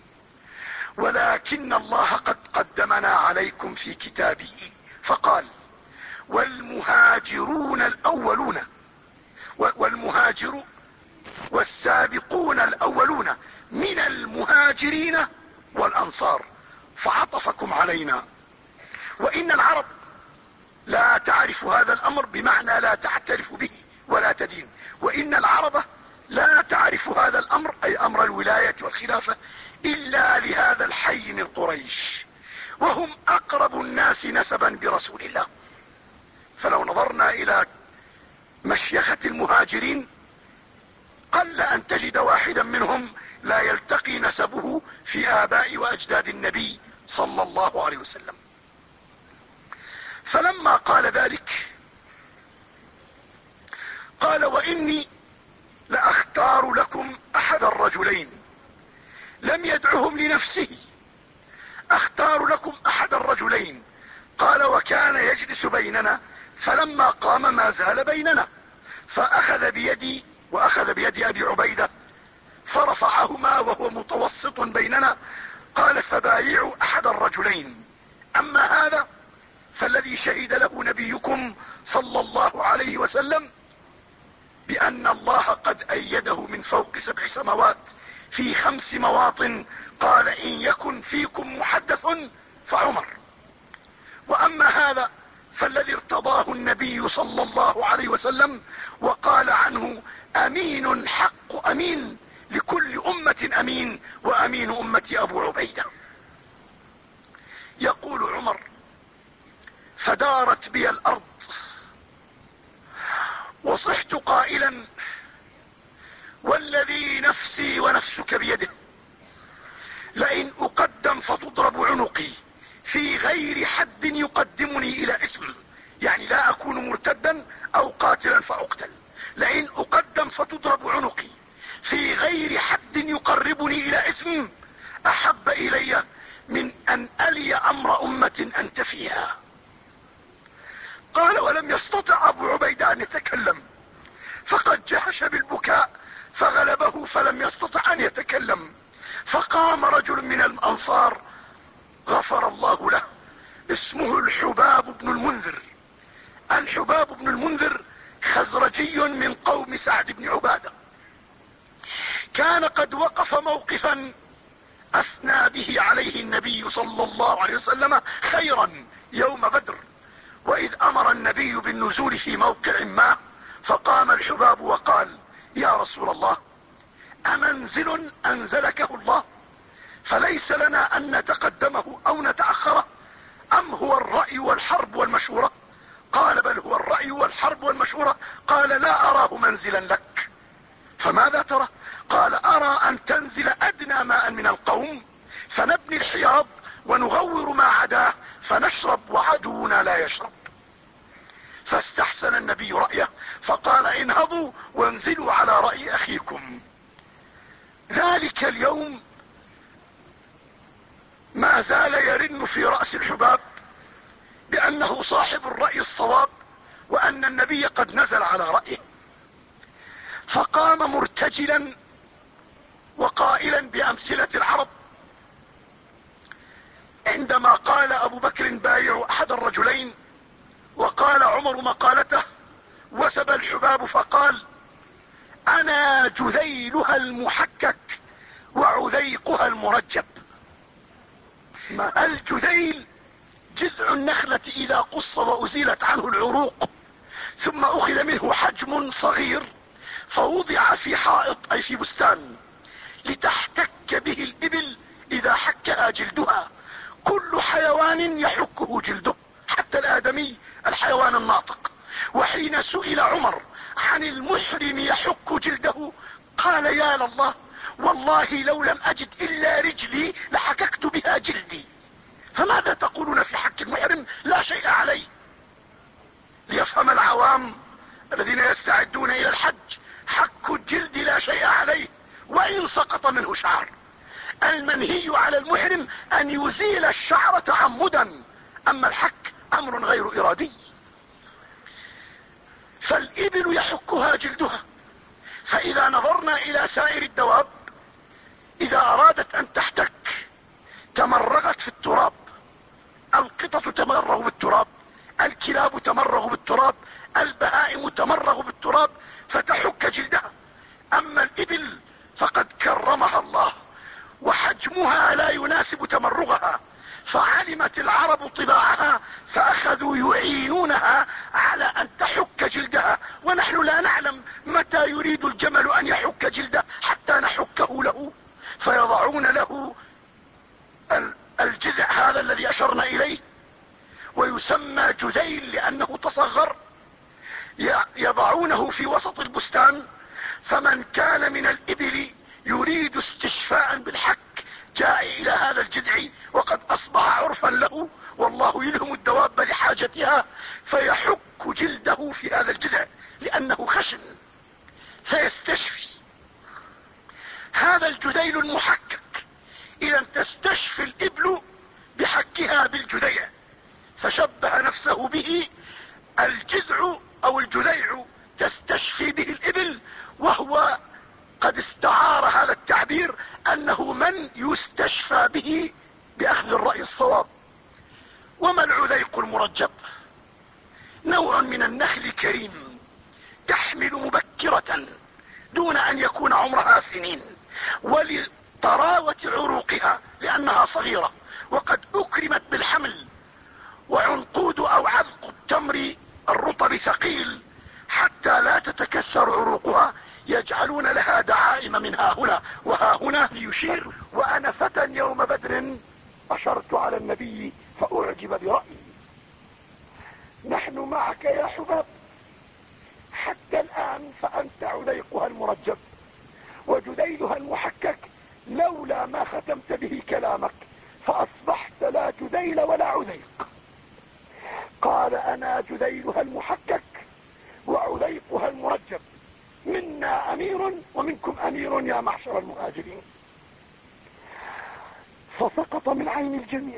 ولكن الله قد قدمنا عليكم في كتابه فقال: والمهاجرون الاولون والمهاجر والسابقون الاولون من المهاجرين والانصار، فعطفكم علينا. وان العرب لا تعرف هذا الامر، بمعنى لا تعترف به ولا تدين، وان العرب لا تعرف هذا الامر، اي امر الولاية والخلافة، الا لهذا الحي من قريش، وهم اقرب الناس نسبا برسول الله. فلو نظرنا الى مشيخة المهاجرين قل ان تجد واحدا منهم لا يلتقي نسبه في اباء واجداد النبي صلى الله عليه وسلم. فلما قال ذلك قال: واني لاختار لكم احد الرجلين، لم يدعهم لنفسه، اختار لكم احد الرجلين. قال: وكان يجلس بيننا، فلما قام ما زال بيننا، فاخذ بيدي واخذ بيد ابي عبيدة فرفعهما وهو متوسط بيننا، قال: فبايعوا احد الرجلين، اما هذا فالذي شهد له نبيكم صلى الله عليه وسلم بان الله قد ايده من فوق سبع سماوات في خمس مواطن، قال: ان يكن فيكم محدث فعمر. واما هذا فالذي ارتضاه النبي صلى الله عليه وسلم وقال عنه: امين حق امين، لكل امة امين، وامين امتي ابو عبيدة. يقول عمر: فدارت بي الارض وصحت قائلا: والذي نفسي ونفسك بيده، لئن اقدم فتضرب عنقي في غير حد يقدمني الى اثم، يعني لا اكون مرتدا او قاتلا فاقتل، لئن اقدم فتضرب عنقي في غير حد يقربني الى اثم احب الي من ان الي امر امة انت فيها. قال: ولم يستطع ابو عبيدة ان يتكلم، فقد جهش بالبكاء فغلبه فلم يستطع ان يتكلم، فقام رجل من الانصار غفر الله له، اسمه الحباب بن المنذر. الحباب بن المنذر خزرجي من قوم سعد بن عبادة، كان قد وقف موقفا اثنى به عليه النبي صلى الله عليه وسلم خيرا يوم بدر، واذ امر النبي بالنزول في موقع ما، فقام الحباب وقال: يا رسول الله، امنزل انزلكه الله فليس لنا ان نتقدمه او نتأخره، ام هو الرأي والحرب والمشورة؟ قال: بل هو الرأي والحرب والمشورة. قال: لا اراه منزلا لك، فماذا ترى؟ قال: ارى ان تنزل ادنى ماء من القوم فنبني الحياض ونغور ما عداه فنشرب وعدونا لا يشرب. فاستحسن النبي رأيه فقال: انهضوا وانزلوا على رأي اخيكم. ذلك اليوم ما زال يرن في رأس الحباب بأنه صاحب الرأي الصواب، وأن النبي قد نزل على رأيه، فقام مرتجلا وقائلا بأمثلة العرب. عندما قال أبو بكر بايع أحد الرجلين وقال عمر مقالته، وسب الحباب فقال: أنا جذيلها المحكك وعذيقها المرجب. الجذيل جذع النخلة إذا قص وأزيلت عنه العروق ثم أخذ منه حجم صغير فوضع في حائط أي في بستان لتحتك به الإبل إذا حكها جلدها. كل حيوان يحكه جلده، حتى الآدمي الحيوان الناطق. وحين سئل عمر عن المحرم يحك جلده قال: يا لله، والله لو لم أجد إلا رجلي لحككت بها جلدي. فماذا تقولون في حك المحرم؟ لا شيء عليه. ليفهم العوام الذين يستعدون إلى الحج: حك الجلد لا شيء عليه وإن سقط منه شعر. المنهي على المحرم أن يزيل الشعر تعمدا، أما الحك أمر غير إرادي. فالإبل يحكها جلدها. فإذا نظرنا إلى سائر الدواب، إذا أرادت أن تحتك تمرغت في التراب. القطط تمرغ بالتراب، الكلاب تمرغ بالتراب، البهائم تمرغ بالتراب فتحك جلدها. أما الإبل فقد كرمها الله وحجمها لا يناسب تمرغها، فعلمت العرب طباعها فأخذوا يعينونها على أن تحك جلدها. ونحن لا نعلم متى يريد الجمل أن يحك جلده حتى نحكه له، فيضعون له الجذع هذا الذي أشرنا إليه، ويسمى جذيل لأنه تصغر، يضعونه في وسط البستان. فمن كان من الإبل يريد استشفاء بالحك جاء إلى هذا الجذع، وقد أصبح عرفا له، والله يلهم الدواب لحاجتها، فيحك جلده في هذا الجذع لأنه خشن فيستشفي. هذا الجذيل المحكك إذا تستشفي الإبل بحكها بالجذيع، فشبه نفسه به. الجذع أو الجذيع تستشفي به الإبل، وهو قد استعار هذا التعبير أنه من يستشفى به بأخذ الرأي الصواب. وما العذيق المرجب؟ نوع من النخل كريم تحمل مبكرة دون أن يكون عمرها سنين، ولطراوة عروقها لأنها صغيرة وقد أكرمت بالحمل، وعنقود أو عذق التمر الرطب ثقيل حتى لا تتكسر عروقها، يجعلون لها دعائم من ها هنا وها هنا ليشير: وأنا فتى يوم بدر أشرت على النبي فأعجب برأيي. نحن معك يا حباب حتى الآن، فأنت عذيقها المرجب وجذيلها المحكك، لولا ما ختمت به كلامك فأصبحت لا جذيل ولا عذيق. قال: أنا جذيلها المحكك وعذيقها المرجب، منا أمير ومنكم أمير يا معشر المهاجرين. فسقط من عين الجميع،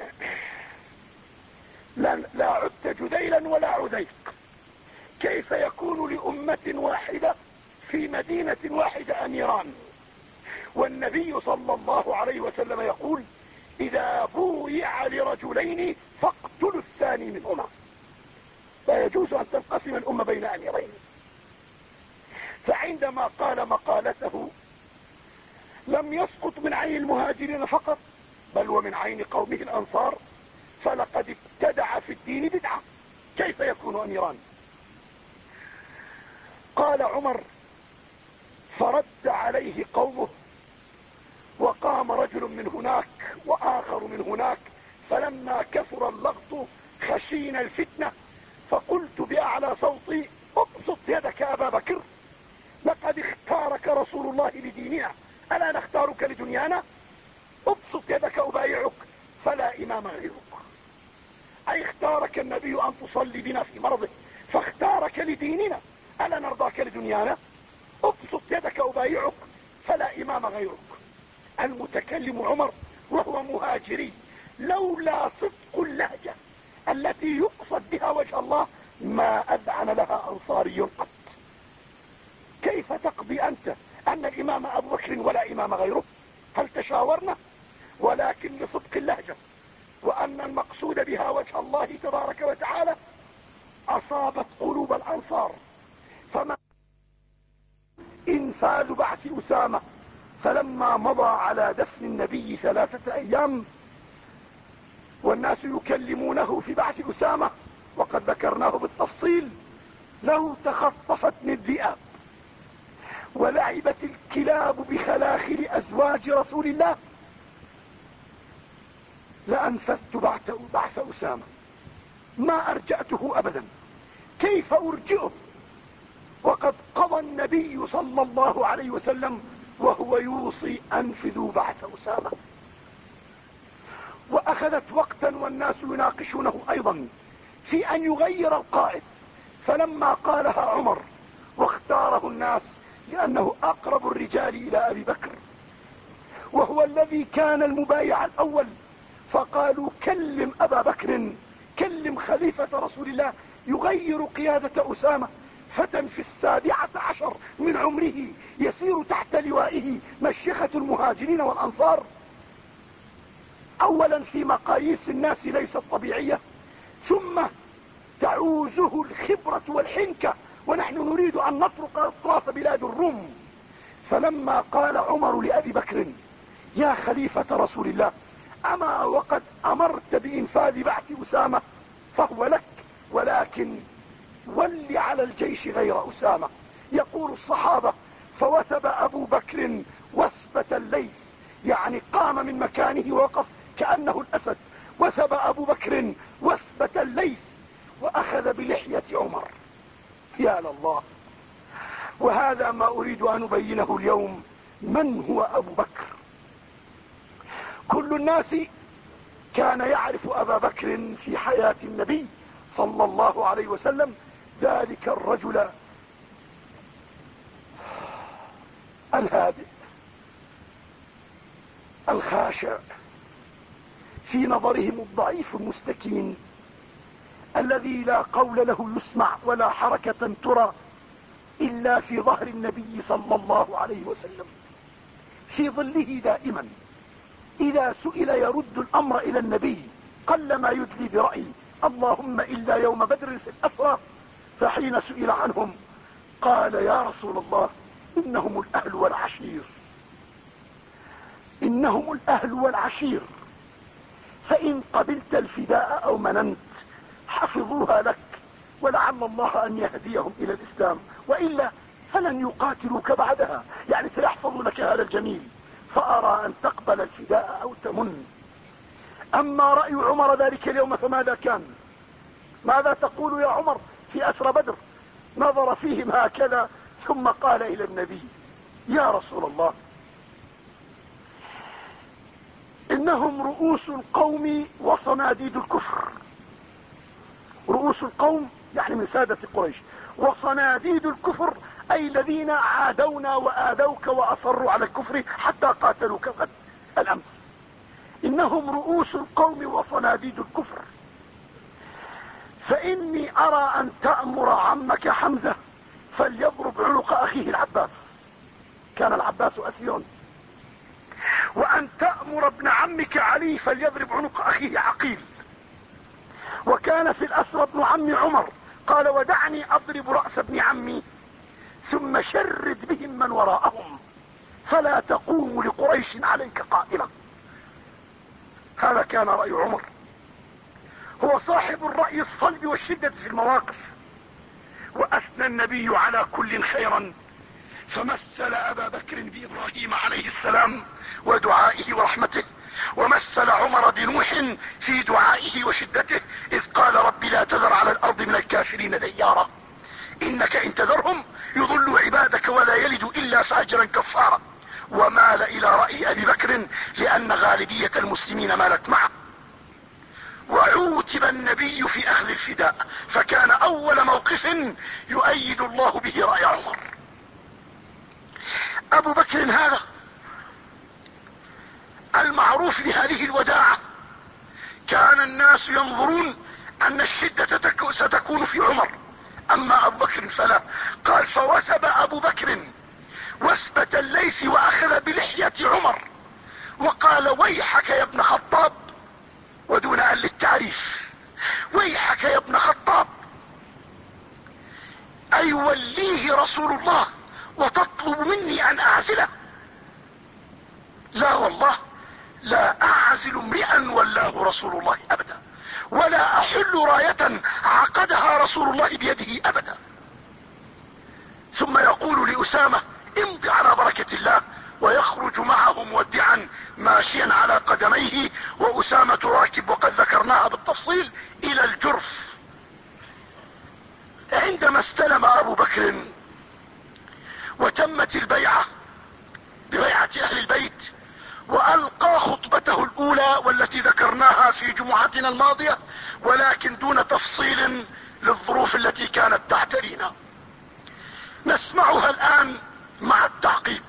لا, لا عدت جذيلا ولا عذيق. كيف يكون لأمة واحدة في مدينة واحدة أميران؟ والنبي صلى الله عليه وسلم يقول: إذا بويع لرجلين فاقتلوا الثاني منهما. لا يجوز أن تنقسم الأمة بين أميرين. فعندما قال مقالته لم يسقط من عين المهاجرين فقط، بل ومن عين قومه الأنصار، فلقد ابتدع في الدين بدعة. كيف يكون أميران؟ قال عمر فرد عليه قومه، وقام رجل من هناك وآخر من هناك، فلما كثر اللغط خشينا الفتنة، فقلت بأعلى صوتي ابسط يدك أبا بكر، لقد اختارك رسول الله لديننا، ألا نختارك لدنيانا؟ ابسط يدك أبايعك فلا إمام غيرك. أي اختارك النبي أن تصلي بنا في مرضه، فاختارك لديننا، ألا نرضاك لدنيانا؟ ابسط يدك أبايعك فلا إمام غيرك. المتكلم عمر وهو مهاجري، لولا صدق اللهجة التي يقصد بها وجه الله ما أذعن لها أنصاري قط. كيف تقضي أنت أن الإمام أبو بكر ولا إمام غيره؟ هل تشاورنا؟ ولكن لصدق اللهجة وأن المقصود بها وجه الله تبارك وتعالى أصابت قلوب الأنصار. فما إنفاذ بعث أسامة، فلما مضى على دفن النبي ثلاثة أيام والناس يكلمونه في بعث أسامة، وقد ذكرناه بالتفصيل، لو تخطفتني الذئاب ولعبت الكلاب بخلاخل أزواج رسول الله لأنفذت بعث أسامة، ما أرجأته أبدا. كيف أرجئه وقد قضى النبي صلى الله عليه وسلم وهو يوصي أنفذوا بعث أسامة؟ وأخذت وقتا والناس يناقشونه أيضا في أن يغير القائد، فلما قالها عمر واختاره الناس لأنه أقرب الرجال إلى أبي بكر وهو الذي كان المبايع الأول، فقالوا كلم أبا بكر، كلم خليفة رسول الله يغير قيادة أسامة، فتى في السابعة عشر من عمره يسير تحت لوائه مشيخة المهاجرين والأنصار. أولا في مقاييس الناس ليست طبيعية، ثم تعوزه الخبرة والحنكة، ونحن نريد أن نطرق أطراف بلاد الروم. فلما قال عمر لأبي بكر يا خليفة رسول الله أما وقد أمرت بإنفاذ بعث أسامة فهو لك، ولكن ول على الجيش غير أسامة. يقول الصحابة فوثب أبو بكر وثبة الليث، يعني قام من مكانه ووقف كأنه الأسد. وثب أبو بكر وثبة الليث وأخذ بلحية عمر. يا لله. وهذا ما أريد أن أبينه اليوم، من هو أبو بكر؟ كل الناس كان يعرف أبا بكر في حياة النبي صلى الله عليه وسلم، ذلك الرجل الهادئ الخاشع، في نظرهم الضعيف المستكين، الذي لا قول له يسمع ولا حركة ترى إلا في ظهر النبي صلى الله عليه وسلم، في ظله دائما. إذا سئل يرد الأمر إلى النبي، قلما يدلي برأي، اللهم إلا يوم بدر في الأسرى، فحين سئل عنهم قال يا رسول الله إنهم الأهل والعشير، إنهم الأهل والعشير، فإن قبلت الفداء أو مننت حفظوها لك، ولعل الله أن يهديهم إلى الإسلام، وإلا فلن يقاتلوك بعدها، يعني سيحفظوا لك هذا الجميل، فأرى أن تقبل الفداء أو تمن. أما رأي عمر ذلك اليوم فماذا كان؟ ماذا تقول يا عمر في أسرى بدر؟ نظر فيهم هكذا ثم قال إلى النبي يا رسول الله إنهم رؤوس القوم وصناديد الكفر. رؤوس القوم يعني من سادة قريش، وصناديد الكفر أي الذين عادونا وآذوك وأصروا على الكفر حتى قاتلوك غد الأمس. إنهم رؤوس القوم وصناديد الكفر، فإني أرى أن تأمر عمك حمزة فليضرب عنق أخيه العباس، كان العباس أسيرا، وأن تأمر أسر ابن عمك علي فليضرب عنق أخيه عقيل. وكان في الأسر ابن عم عمر قال ودعني أضرب رأس ابن عمي ثم شرد بهم من وراءهم فلا تقوم لقريش عليك قائمة. هذا كان رأي عمر، هو صاحب الرأي الصلب والشدة في المواقف. وأثنى النبي على كل خيرا، فمثل أبا بكر بإبراهيم عليه السلام ودعائه ورحمته، ومثل عمر بنوح في دعائه وشدته إذ قال رب لا تذر على الأرض من الكافرين ديارا إنك إن تذرهم يضلوا عبادك ولا يلدوا إلا فاجرا كفارا. ومال إلى رأي أبي بكر لأن غالبية المسلمين مالت معه. وعوتب النبي في أخذ الفداء، فكان أول موقف يؤيد الله به رأي عمر. أبو بكر هذا المعروف بهذه الوداعة، كان الناس ينظرون أن الشدة ستكون في عمر، أما أبو بكر فلا. قال فوثب أبو بكر وثبة الليث وأخذ بلحية عمر وقال ويحك يا ابن خطاب، ودون أن للتعريف، ويحك يا ابن خطاب، أي وليه رسول الله وتطلب مني أن أعزله؟ لا والله، لا أعزل امرئا ولاه رسول الله أبدا، ولا أحل راية عقدها رسول الله بيده أبدا. ثم يقول لأسامة امضي على بركة الله، ويخرج معه مودعا ماشيا على قدميه وأسامة راكب، وقد ذكرناها بالتفصيل، إلى الجرف. عندما استلم أبو بكر وتمت البيعة ببيعة أهل البيت وألقى خطبته الأولى والتي ذكرناها في جمعتنا الماضية، ولكن دون تفصيل للظروف التي كانت تعترينا، نسمعها الآن مع التعقيب.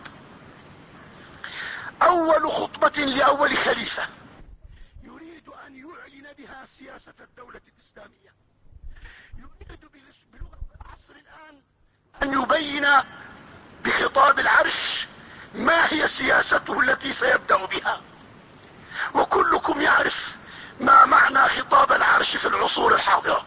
أول خطبة لأول خليفة يريد أن يعلن بها سياسة الدولة الإسلامية، يريد بلغة العصر الآن أن يبين بخطاب العرش ما هي سياسته التي سيبدأ بها. وكلكم يعرف ما معنى خطاب العرش في العصور الحاضرة.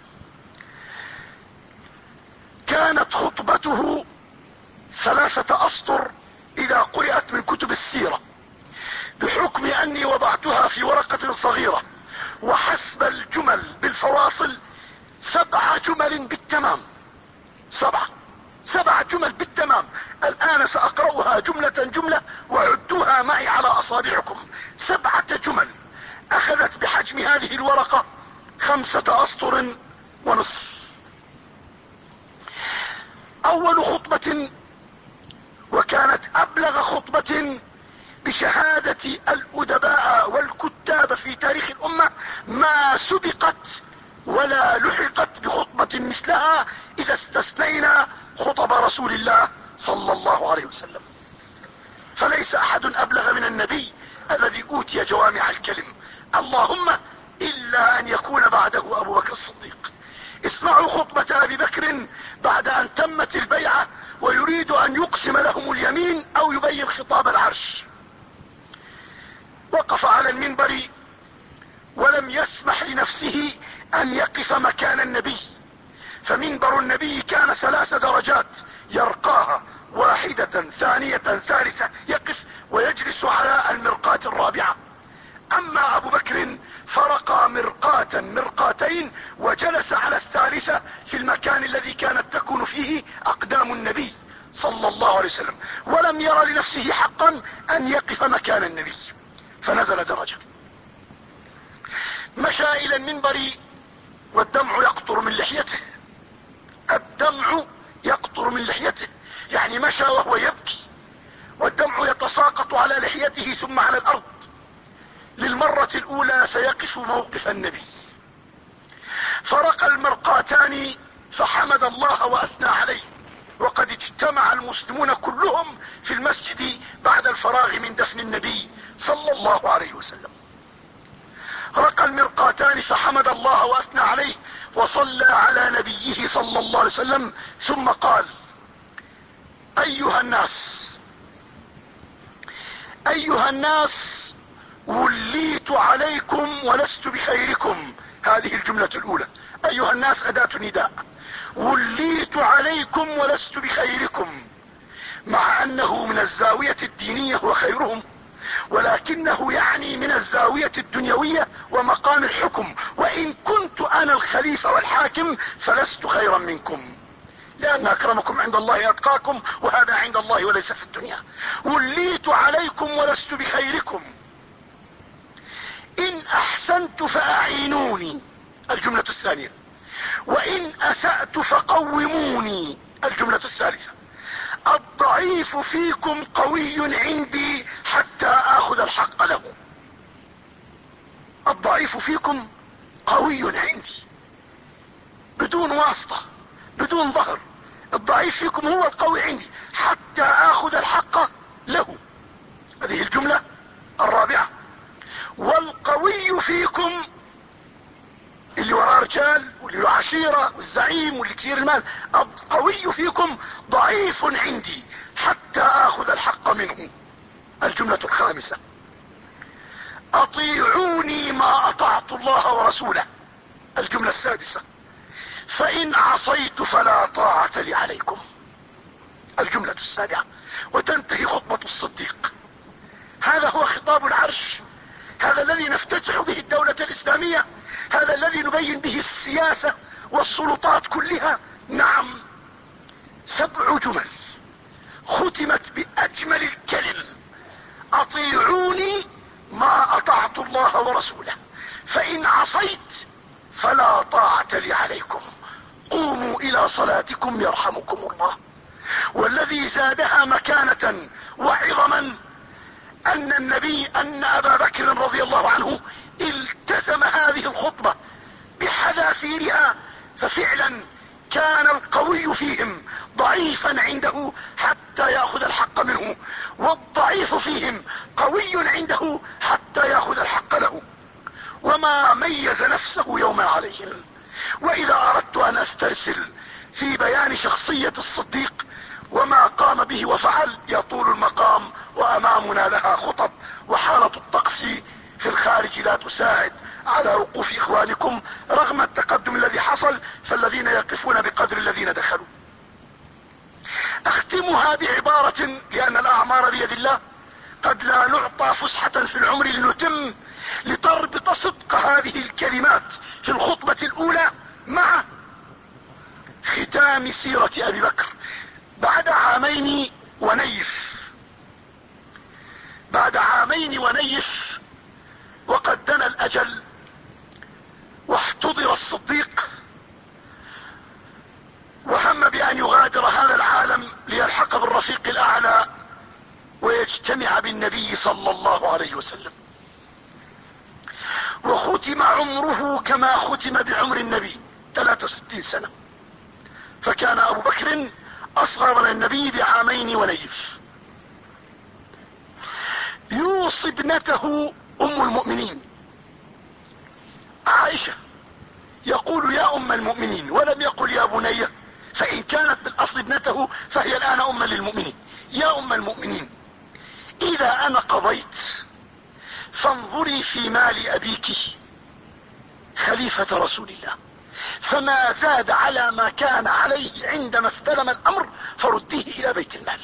كانت خطبته ثلاثة أسطر إذا قرأت من كتب السيرة، بحكم أني وضعتها في ورقة صغيرة وحسب الجمل بالفواصل سبع جمل بالتمام، سبعة سبع جمل بالتمام. الآن سأقرأها جملة جملة وعدوها معي على أصابعكم. سبعة جمل أخذت بحجم هذه الورقة خمسة أسطر ونصف. أول خطبة، وكانت أبلغ خطبة بشهادة الأدباء والكتاب في تاريخ الأمة، ما سبقت ولا لحقت بخطبة مثلها إذا استثنينا خطب رسول الله صلى الله عليه وسلم. فليس أحد أبلغ من النبي الذي أوتي جوامع الكلم، اللهم إلا أن يكون بعده أبو بكر الصديق. اسمعوا خطبة أبي بكر بعد أن تمت البيعة ويريد أن يقسم لهم اليمين أو يبين خطاب العرش. وقف على المنبر ولم يسمح لنفسه أن يقف مكان النبي، فمنبر النبي كان ثلاث درجات يرقاها، واحدة ثانية ثالثة، يقف ويجلس على المرقاة الرابعة. أما أبو بكر فرقى مرقاة مرقاتين وجلس على الثالثة في المكان الذي كانت تكون فيه أقدام النبي صلى الله عليه وسلم، ولم يرى لنفسه حقا أن يقف مكان النبي، فنزل درجة. مشى إلى المنبر والدمع يقطر من لحيته، الدمع يقطر من لحيته، يعني مشى وهو يبكي والدمع يتساقط على لحيته ثم على الأرض. للمرة الأولى سيقف موقف النبي، فرق المرقاتان فحمد الله وأثنى عليه، وقد اجتمع المسلمون كلهم في المسجد بعد الفراغ من دفن النبي صلى الله عليه وسلم. رقى المرقاتان فحمد الله وأثنى عليه وصلى على نبيه صلى الله عليه وسلم، ثم قال أيها الناس أيها الناس وليت عليكم ولست بخيركم. هذه الجملة الاولى، ايها الناس اداة نداء. وليت عليكم ولست بخيركم، مع انه من الزاوية الدينية هو خيرهم، ولكنه يعني من الزاوية الدنيوية ومقام الحكم. وان كنت انا الخليفة والحاكم فلست خيرا منكم، لان اكرمكم عند الله اتقاكم، وهذا عند الله وليس في الدنيا. وليت عليكم ولست بخيركم، ان احسنت فاعينوني، الجملة الثانية، وان اسأت فقوموني، الجملة الثالثة. الضعيف فيكم قوي عندي حتى اخذ الحق له. الضعيف فيكم قوي عندي بدون واسطة بدون ظهر. الضعيف فيكم هو القوي عندي حتى اخذ الحق له. هذه الجملة الرابعة. والقوي فيكم اللي وراه رجال واللي له عشيرة والزعيم واللي كثير المال، القوي فيكم ضعيف عندي حتى اخذ الحق منه. الجملة الخامسة. اطيعوني ما اطعت الله ورسوله. الجملة السادسة. فان عصيت فلا طاعة لي عليكم. الجملة السابعة. وتنتهي خطبة الصديق. هذا هو خطاب العرش، هذا الذي نفتتح به الدولة الاسلامية، هذا الذي نبين به السياسة والسلطات كلها. نعم، سبع جمل ختمت باجمل الكلم. اطيعوني ما اطعت الله ورسوله، فان عصيت فلا طاعة لي عليكم، قوموا الى صلاتكم يرحمكم الله. والذي زادها مكانة وعظما ان النبي ان ابا بكر رضي الله عنه التزم هذه الخطبة بحذافيرها، ففعلا كان القوي فيهم ضعيفا عنده حتى يأخذ الحق منه، والضعيف فيهم قوي عنده حتى يأخذ الحق له، وما ميز نفسه يوما عليهم. واذا اردت ان استرسل في بيان شخصية الصديق وما قام به وفعل يطول المقام، وامامنا لها خطب، وحالة الطقس في الخارج لا تساعد على وقوف اخوانكم رغم التقدم الذي حصل، فالذين يقفون بقدر الذين دخلوا. اختمها بعبارة، لان الاعمار بيد الله، قد لا نعطى فسحة في العمر لنتم، لتربط صدق هذه الكلمات في الخطبة الاولى مع ختام سيرة ابي بكر بعد عامين ونيف. بعد عامين ونيف وقد دنا الاجل، واحتضر الصديق، وهم بان يغادر هذا العالم ليلحق بالرفيق الاعلى ويجتمع بالنبي صلى الله عليه وسلم. وختم عمره كما ختم بعمر النبي ثلاث وستين سنة، فكان ابو بكر اصغر من النبي بعامين ونيف. يوصي ابنته ام المؤمنين عائشة، يقول يا ام المؤمنين ولم يقل يا بني، فان كانت بالاصل ابنته فهي الان اما للمؤمنين. يا ام المؤمنين، اذا انا قضيت فانظري في مال ابيك خليفة رسول الله، فما زاد على ما كان عليه عندما استلم الامر فرديه الى بيت المال.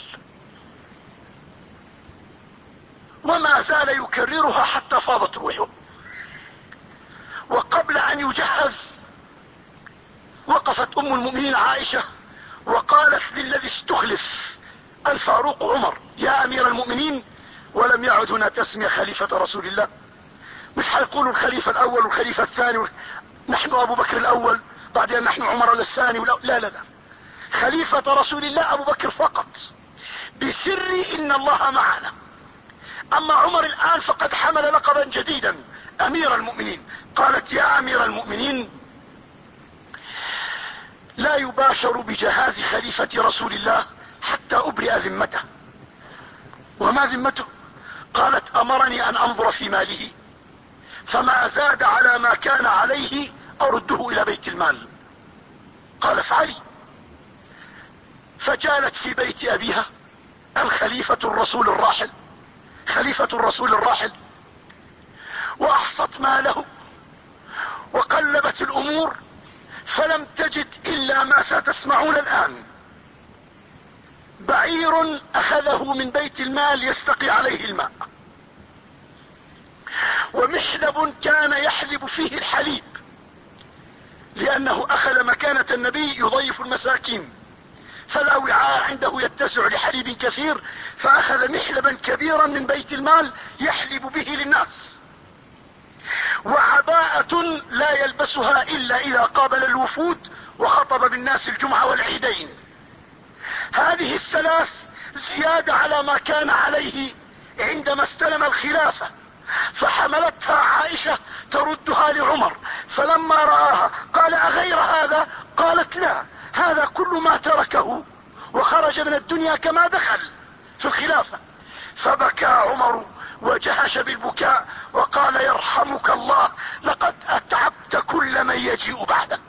وما زال يكررها حتى فاضت روحه. وقبل ان يجهز وقفت ام المؤمنين عائشة وقالت للذي استخلف الفاروق عمر يا امير المؤمنين، ولم يعد هنا تسمية خليفة رسول الله، مش حيقولوا الخليفة الاول والخليفة الثاني، نحن ابو بكر الاول بعدين نحن عمر الثاني، لا لا لا، خليفة رسول الله ابو بكر فقط بسر ان الله معنا. اما عمر الان فقد حمل لقبا جديدا امير المؤمنين. قالت يا امير المؤمنين، لا يباشر بجهاز خليفة رسول الله حتى ابرئ ذمته. وما ذمته؟ قالت امرني ان انظر في ماله، فما زاد على ما كان عليه ارده الى بيت المال. قال افعلي. فجالت في بيت ابيها الخليفة الرسول الراحل، خليفة الرسول الراحل واحصت ماله وقلبت الامور فلم تجد الا ما ستسمعون الان. بعير اخذه من بيت المال يستقي عليه الماء، ومحلب كان يحلب فيه الحليب لانه اخذ مكانة النبي يضيف المساكين، فلا وعاء عنده يتسع لحليب كثير، فاخذ محلبا كبيرا من بيت المال يحلب به للناس، وعباءة لا يلبسها الا اذا قابل الوفود وخطب بالناس الجمعة والعيدين. هذه الثلاث زيادة على ما كان عليه عندما استلم الخلافة، فحملتها عائشة تردها لعمر، فلما رآها قال اغير هذا؟ قالت لا، هذا كل ما تركه وخرج من الدنيا كما دخل في الخلافة. فبكى عمر وجهش بالبكاء وقال يرحمك الله، لقد اتعبت كل من يجيء بعدك،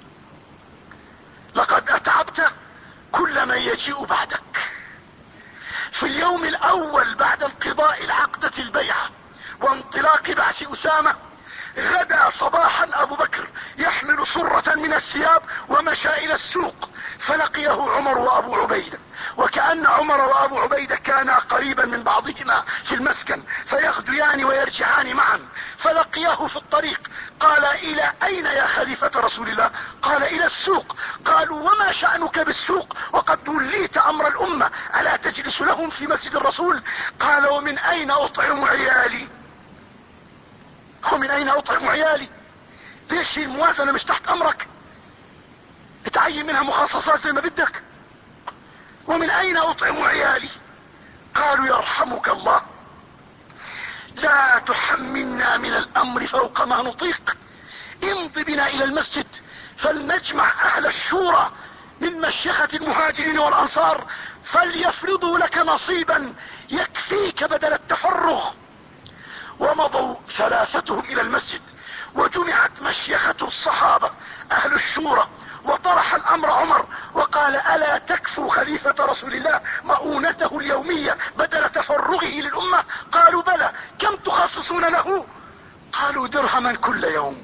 لقد اتعبت كل من يجيء بعدك. في اليوم الاول بعد انقضاء العقدة البيعة وانطلاق بعث اسامة، غدا صباحا ابو بكر يحمل صرة من الثياب ومشى الى السوق، فلقيه عمر وابو عبيدة، وكأن عمر وابو عبيدة كانا قريبا من بعضهما في المسكن فيغديان ويرجعان معا. فلقيه في الطريق قال الى اين يا خليفة رسول الله؟ قال الى السوق. قالوا وما شأنك بالسوق وقد وليت امر الامة، الا تجلس لهم في مسجد الرسول؟ قال ومن اين اطعم عيالي؟ ومن اين اطعم عيالي؟ ليش الموازنة مش تحت امرك؟ اتعين منها مخصصات زي ما بدك. ومن اين اطعم عيالي؟ قالوا يرحمك الله، لا تحملنا من الامر فوق ما نطيق، امض بنا الى المسجد فلنجمع اهل الشورى من مشيخة المهاجرين والانصار فليفرضوا لك نصيبا يكفيك بدل التفرغ. ومضوا ثلاثتهم الى المسجد، وجمعت مشيخة الصحابة اهل الشورى، وطرح الامر عمر وقال الا تكفوا خليفة رسول الله مؤونته اليومية بدل تفرغه للامة؟ قالوا بلى. كم تخصصون له؟ قالوا درهما كل يوم،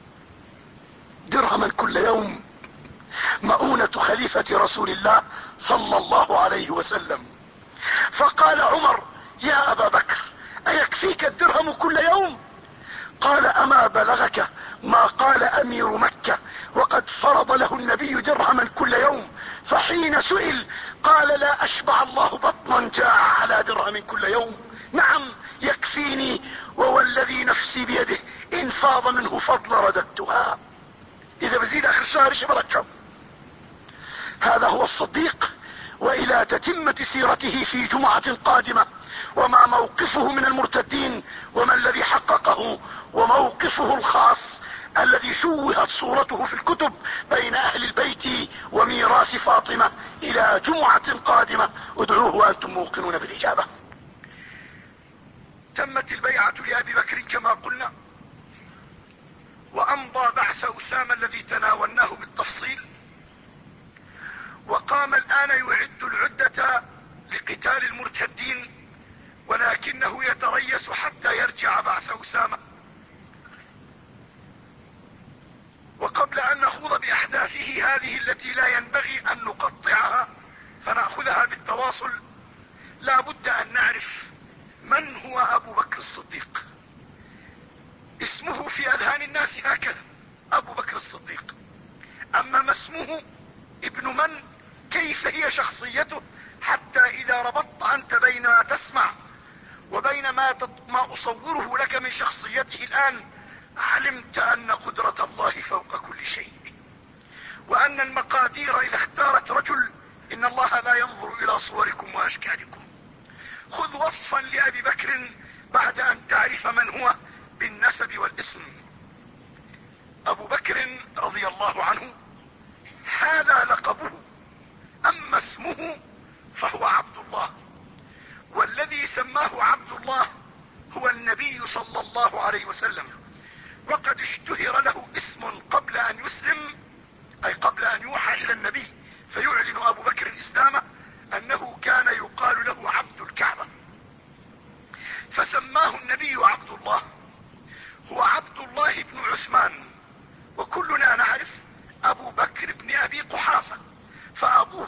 درهما كل يوم، مؤونة خليفة رسول الله صلى الله عليه وسلم. فقال عمر يا ابا بكر ايكفيك الدرهم كل يوم؟ قال اما بلغك ما قال امير مكة وقد فرض له النبي درهما كل يوم؟ فحين سئل قال لا اشبع الله بطنا جاع على درهم كل يوم. نعم يكفيني، ووالذي نفسي بيده ان فاض منه فضل رددتها، اذا بزيد اخر الشهر ايش برجعه. هذا هو الصديق، والى تتمة سيرته في جمعة قادمة وما موقفه من المرتدين وما الذي حققه وموقفه الخاص الذي شوهت صورته في الكتب بين اهل البيت وميراث فاطمة. الى جمعة قادمة ادعوه وانتم موقنون بالاجابة. تمت البيعة لابي بكر كما قلنا، وامضى بعث اسامة الذي تناولناه بالتفصيل، وقام الان يعد العدة لقتال المرتدين، ولكنه يتريث حتى يرجع بعث اسامة. وقبل ان نخوض باحداثه هذه التي لا ينبغي ان نقطعها فنأخذها بالتواصل، لا بد ان نعرف من هو ابو بكر الصديق. اسمه في اذهان الناس هكذا ابو بكر الصديق، اما ما اسمه ابن من، كيف هي شخصيته، حتى اذا ربطت انت بين ما تسمع وبين ما, ما اصوره لك من شخصيته الان علمت ان قدرة الله فوق كل شيء، وان المقادير اذا اختارت رجل ان الله لا ينظر الى صوركم واشكالكم. خذ وصفا لابي بكر بعد ان تعرف من هو بالنسب والاسم. ابو بكر رضي الله عنه هذا لقبه، اما اسمه فهو عبد الله، والذي سماه عبد الله هو النبي صلى الله عليه وسلم، وقد اشتهر له اسم قبل ان يسلم، اي قبل ان يوحى الى النبي فيعلن ابو بكر اسلامه، انه كان يقال له عبد الكعبة، فسماه النبي عبد الله.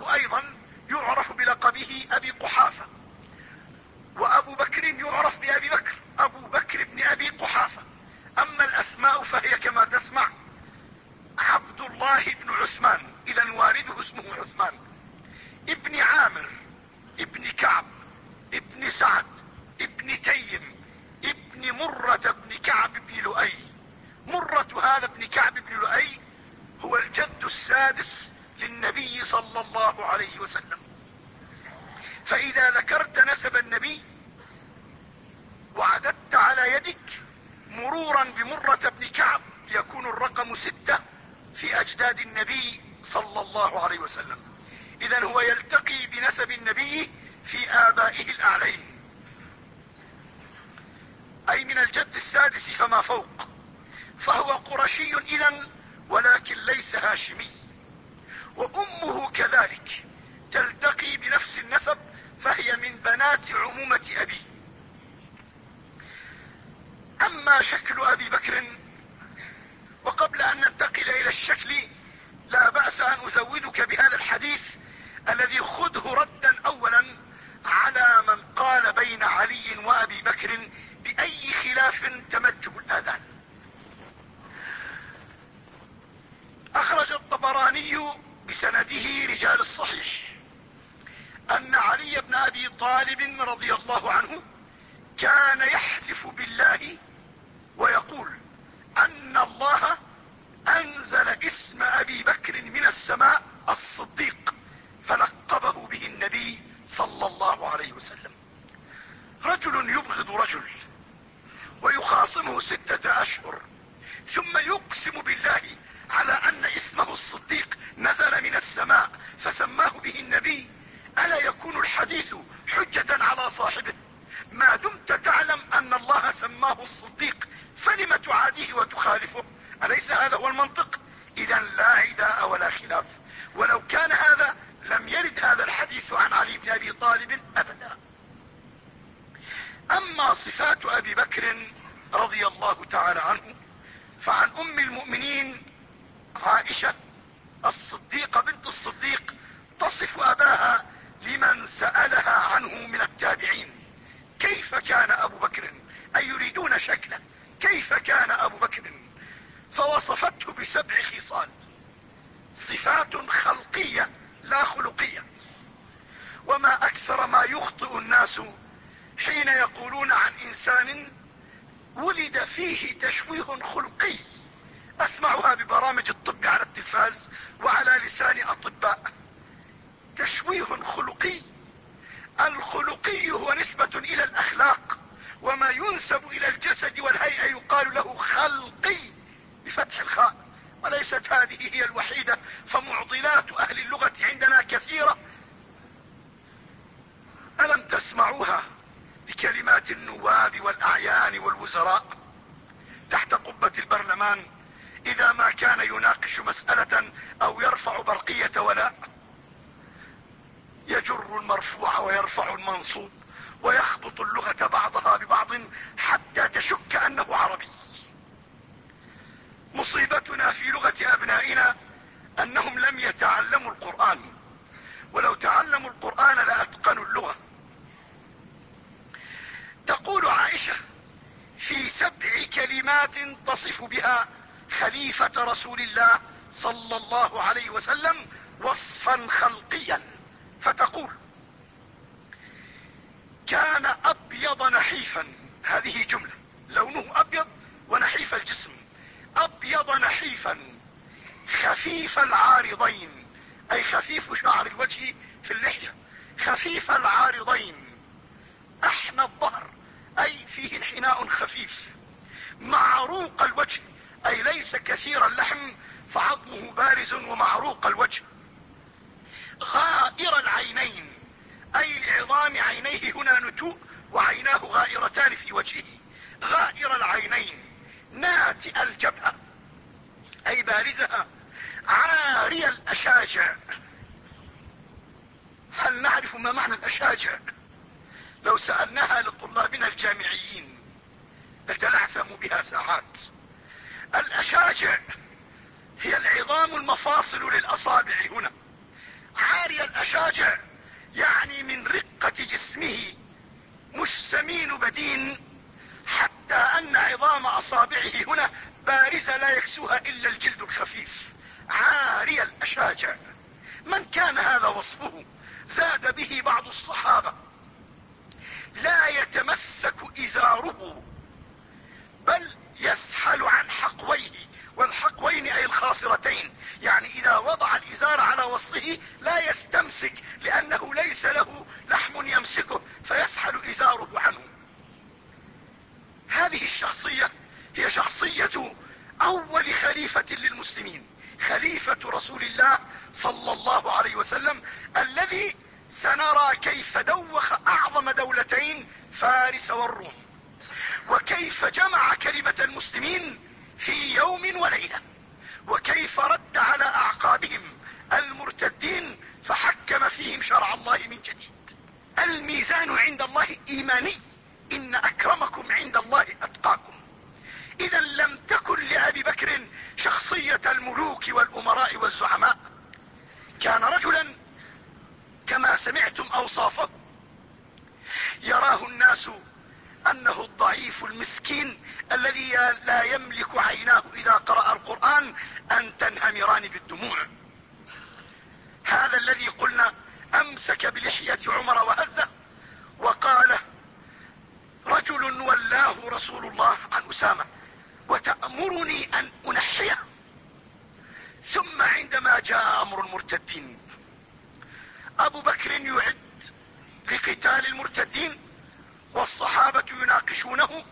أنه أيضا يعرف بلقبه أبي قحافة، وأبو بكر يعرف بأبي بكر، أبو بكر بن أبي قحافة. أما الأسماء فهي كما تسمع: عبد الله بن عثمان، إذا والده اسمه عثمان، ابن عامر، ابن كعب، ابن سعد، ابن تيم، ابن مرة بن كعب بن لؤي. مرة هذا ابن كعب بن لؤي هو الجد السادس للنبي صلى الله عليه وسلم. فإذا ذكرت نسب النبي وعددت على يدك مرورا بمرة بن كعب يكون الرقم ستة في أجداد النبي صلى الله عليه وسلم. إذن هو يلتقي بنسب النبي في آبائه الأعلين، أي من الجد السادس فما فوق، فهو قرشي إذن ولكن ليس هاشمي. وأمه كذلك تلتقي بنفس النسب، فهي من بنات عمومة أبي. أما شكل أبي بكر، وقبل أن ننتقل إلى الشكل لا بأس أن أزودك بهذا الحديث الذي خذه ردا أولا على من قال بين علي وأبي بكر بأي خلاف تمجه الآذان. أخرج الطبراني بسنده رجال الصحيح أن علي بن أبي طالب رضي الله عنه كان يحلف بالله ويقول أن الله أنزل اسم أبي بكر من السماء الصديق، فلقبه به النبي صلى الله عليه وسلم. رجل يبغض رجل ويخاصمه ستة أشهر، ثم يقسم بالله على أن اسمه الصديق نزل من السماء فسماه به النبي. ألا يكون الحديث حجة على صاحبه؟ ما دمت تعلم أن الله سماه الصديق فلم تعاديه وتخالفه؟ أليس هذا هو المنطق؟ إذا لا عداء ولا خلاف. ولو كان هذا لم يرد هذا الحديث عن علي بن أبي طالب أبدا. أما صفات أبي بكر رضي الله تعالى عنه فعن أم المؤمنين عائشة الصديقة بنت الصديق تصف أباها لمن سألها عنه من التابعين: كيف كان أبو بكر؟ أي يريدون شكله، كيف كان أبو بكر؟ فوصفته بسبع خصال، صفات خلقية لا خلقية. وما أكثر ما يخطئ الناس حين يقولون عن إنسان ولد فيه تشويه خلقي. أسمعها ببرامج الطب على التلفاز وعلى لسان أطباء. تشويه خلقي، الخلقي هو نسبة إلى الأخلاق، وما ينسب إلى الجسد والهيئة يقال له خلقي بفتح الخاء، وليست هذه هي الوحيدة، فمعضلات أهل اللغة عندنا كثيرة. ألم تسمعوها بكلمات النواب والأعيان والوزراء تحت قبة البرلمان إذا ما كان يناقش مسألة أو يرفع برقية ولاء؟ يجر المرفوع ويرفع المنصوب ويخبط اللغة بعضها ببعض حتى تشك أنه عربي. مصيبتنا في لغة أبنائنا أنهم لم يتعلموا القرآن، ولو تعلموا القرآن لأتقنوا اللغة. تقول عائشة في سبع كلمات تصف بها خليفة رسول الله صلى الله عليه وسلم وصفا خلقيا، فتقول: كان أبيض نحيفا، هذه جملة، لونه أبيض ونحيف الجسم، أبيض نحيفا خفيف العارضين، أي خفيف شعر الوجه في اللحية، خفيف العارضين، أحنى الظهر، أي فيه انحناء خفيف، معروق الوجه، أي ليس كثير اللحم فعظمه بارز ومعروق الوجه، غائر العينين، أي لعظام عينيه هنا نتوء وعيناه غائرتان في وجهه، غائر العينين، ناتئ الجبهة أي بارزها، عاري الأشاجع. هل نعرف ما معنى الأشاجع؟ لو سألناها لطلابنا الجامعيين لتلعثموا بها ساعات. الأشاجع هي العظام المفاصل للأصابع هنا، عاري الاشاجع، يعني من رقة جسمه مش سمين بدين، حتى ان عظام اصابعه هنا بارزة لا يكسوها الا الجلد الخفيف، عاري الاشاجع. من كان هذا وصفه؟ زاد به بعض الصحابة: لا يتمسك ازاره بل يسحل عن حقويه، والحقوين اي الخاصرتين، يعني اذا وضع الازار على وسطه لا يستمسك لانه ليس له لحم يمسكه فيسحل ازاره عنه. هذه الشخصية هي شخصية اول خليفة للمسلمين، خليفة رسول الله صلى الله عليه وسلم، الذي سنرى كيف دوخ اعظم دولتين فارس والروم، وكيف جمع كلمة المسلمين في يوم وليلة، وكيف رد على اعقابهم المرتدين فحكم فيهم شرع الله من جديد. الميزان عند الله ايماني: ان اكرمكم عند الله اتقاكم. اذا لم تكن لابي بكر شخصية الملوك والامراء والزعماء، كان رجلا كما سمعتم اوصافه، يراه الناس انه الضعيف المسكين الذي لا يملك عيناه اذا قرأ القرآن ان تنهمران بالدموع. هذا الذي قلنا امسك بلحية عمر وهزه وقال: رجل ولاه رسول الله عن اسامة وتأمرني ان انحيه. ثم عندما جاء امر المرتدين، ابو بكر يعد لقتال المرتدين والصحابة يناقشونه،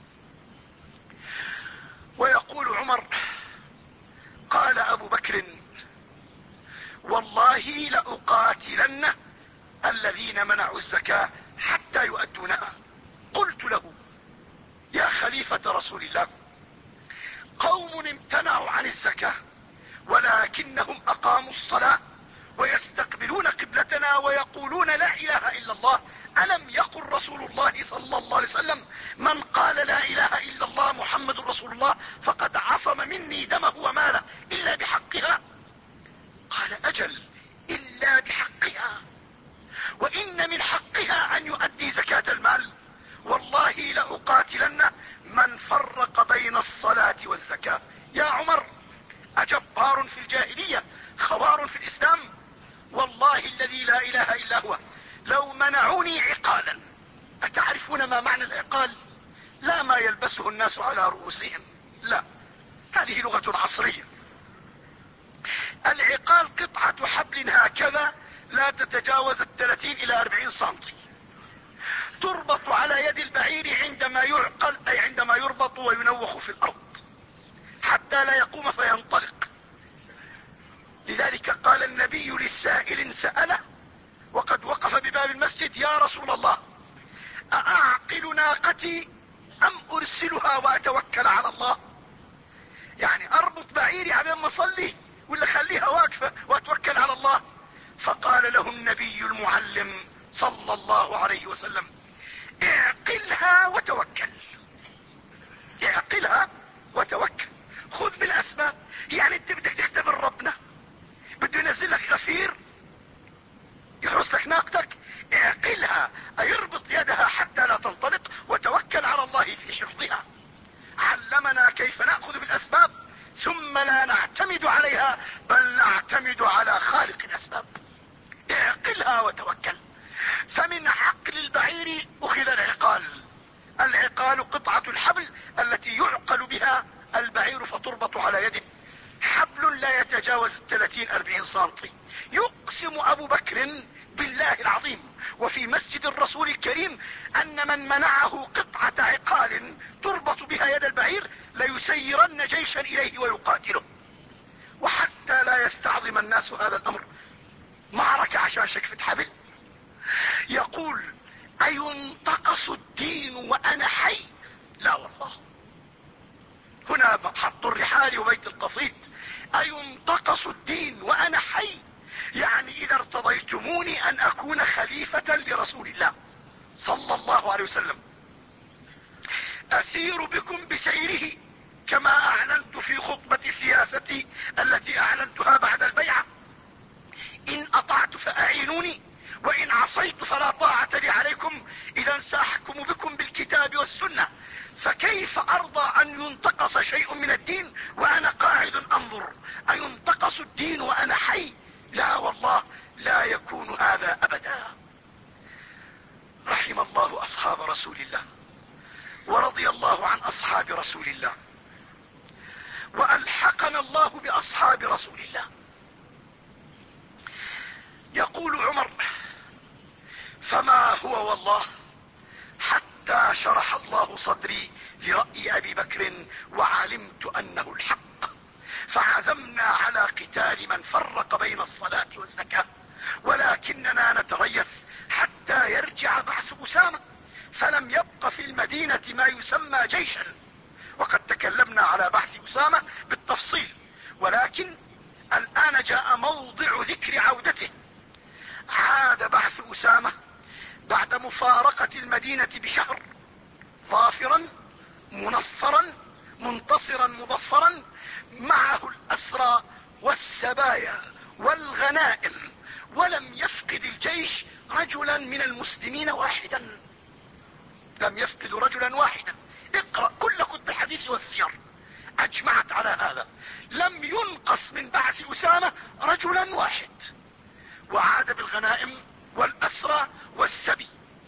ويقول عمر: قال ابو بكر: والله لأقاتلن الذين منعوا الزكاة حتى يؤدونها. قلت له: يا خليفة رسول الله، قوم امتنعوا عن الزكاة ولكنهم اقاموا الصلاة ويستقبلون قبلتنا ويقولون لا اله الا الله. الم يقل رسول الله صلى الله عليه وسلم: من قال لا اله الا الله محمد رسول الله فقد عصم مني دمه وماله الا بحقها؟ قال: اجل، الا بحقها، وان من حقها ان يؤدي زكاة المال. والله لأقاتلن من فرق بين الصلاة والزكاة. يا عمر، أجبار في الجاهلية خوار في الإسلام؟ والله الذي لا إله إلا هو لو منعوني عقالا. أتعرفون ما معنى العقال؟ لا ما يلبسه الناس على رؤوسهم، لا، هذه لغة عصرية. العقال قطعة حبل هكذا لا تتجاوز الثلاثين إلى أربعين سنتي، تربط على يد البعير عندما يعقل، أي عندما يربط وينوخ في الأرض حتى لا يقوم فينطلق. لذلك قال النبي للسائل سأله وقد وقف بباب المسجد: يا رسول الله، أأعقل ناقتي أم أرسلها وأتوكل على الله؟ يعني أربط بعيري على ما أصلي ولا خليها واقفة وأتوكل على الله؟ فقال له النبي المعلم صلى الله عليه وسلم: اعقلها وتوكل، اعقلها وتوكل، خذ بالأسباب. يعني انت بدك تختبر ربنا، بده ينزل لك غفير يحرس لك ناقتك، اعقلها، اي اربط يدها حتى لا تنطلق وتوكل على الله في حفظها. علمنا كيف نأخذ بالأسباب ثم لا نعتمد عليها بل نعتمد على خالق الأسباب. اعقلها وتوكل. فمن عقل البعير أخذ العقال. العقال قطعة الحبل التي يعقل بها البعير فتربط على يده، حبل لا يتجاوز الثلاثين أربعين سنتي. يقسم أبو بكر بالله العظيم وفي مسجد الرسول الكريم أن من منعه قطعة عقال تربط بها يد البعير ليسيرن جيشا إليه ويقاتله. وحتى لا يستعظم الناس هذا الأمر، معركة عشان شكفة حبل. يقول: أينتقص الدين وأنا حي؟ لا والله. هنا حط الرحال وبيت القصيد. أينتقص الدين وأنا حي؟ يعني إذا ارتضيتموني أن أكون خليفة لرسول الله صلى الله عليه وسلم أسير بكم بسيره كما أعلنت في خطبة سياستي التي أعلنتها بعد البيعة. ان اطعت فاعينوني وان عصيت فلا طاعة لي عليكم، اذا ساحكم بكم بالكتاب والسنة. فكيف ارضى ان ينتقص شيء من الدين وانا قاعد انظر؟ اينتقص الدين وانا حي؟ لا والله، لا يكون هذا ابدا. رحم الله اصحاب رسول الله، ورضي الله عن اصحاب رسول الله، والحقنا الله باصحاب رسول الله. يقول عمر: فما هو والله حتى شرح الله صدري لرأي ابي بكر وعلمت انه الحق، فعزمنا على قتال من فرق بين الصلاة والزكاة، ولكننا نتريث حتى يرجع بعث اسامة، فلم يبق في المدينة ما يسمى جيشا. وقد تكلمنا على بعث اسامة بالتفصيل، ولكن الان جاء موضع ذكر عودته. عاد بعث اسامة بعد مفارقة المدينة بشهر، ظافرا منصرا منتصرا مظفرا، معه الاسرى والسبايا والغنائم، ولم يفقد الجيش رجلا من المسلمين واحدا، لم يفقد رجلا واحدا. اقرأ كل كتب الحديث والسير اجمعت على هذا، لم ينقص من بعث اسامة رجلا واحد، وعاد بالغنائم والاسرى والسبي.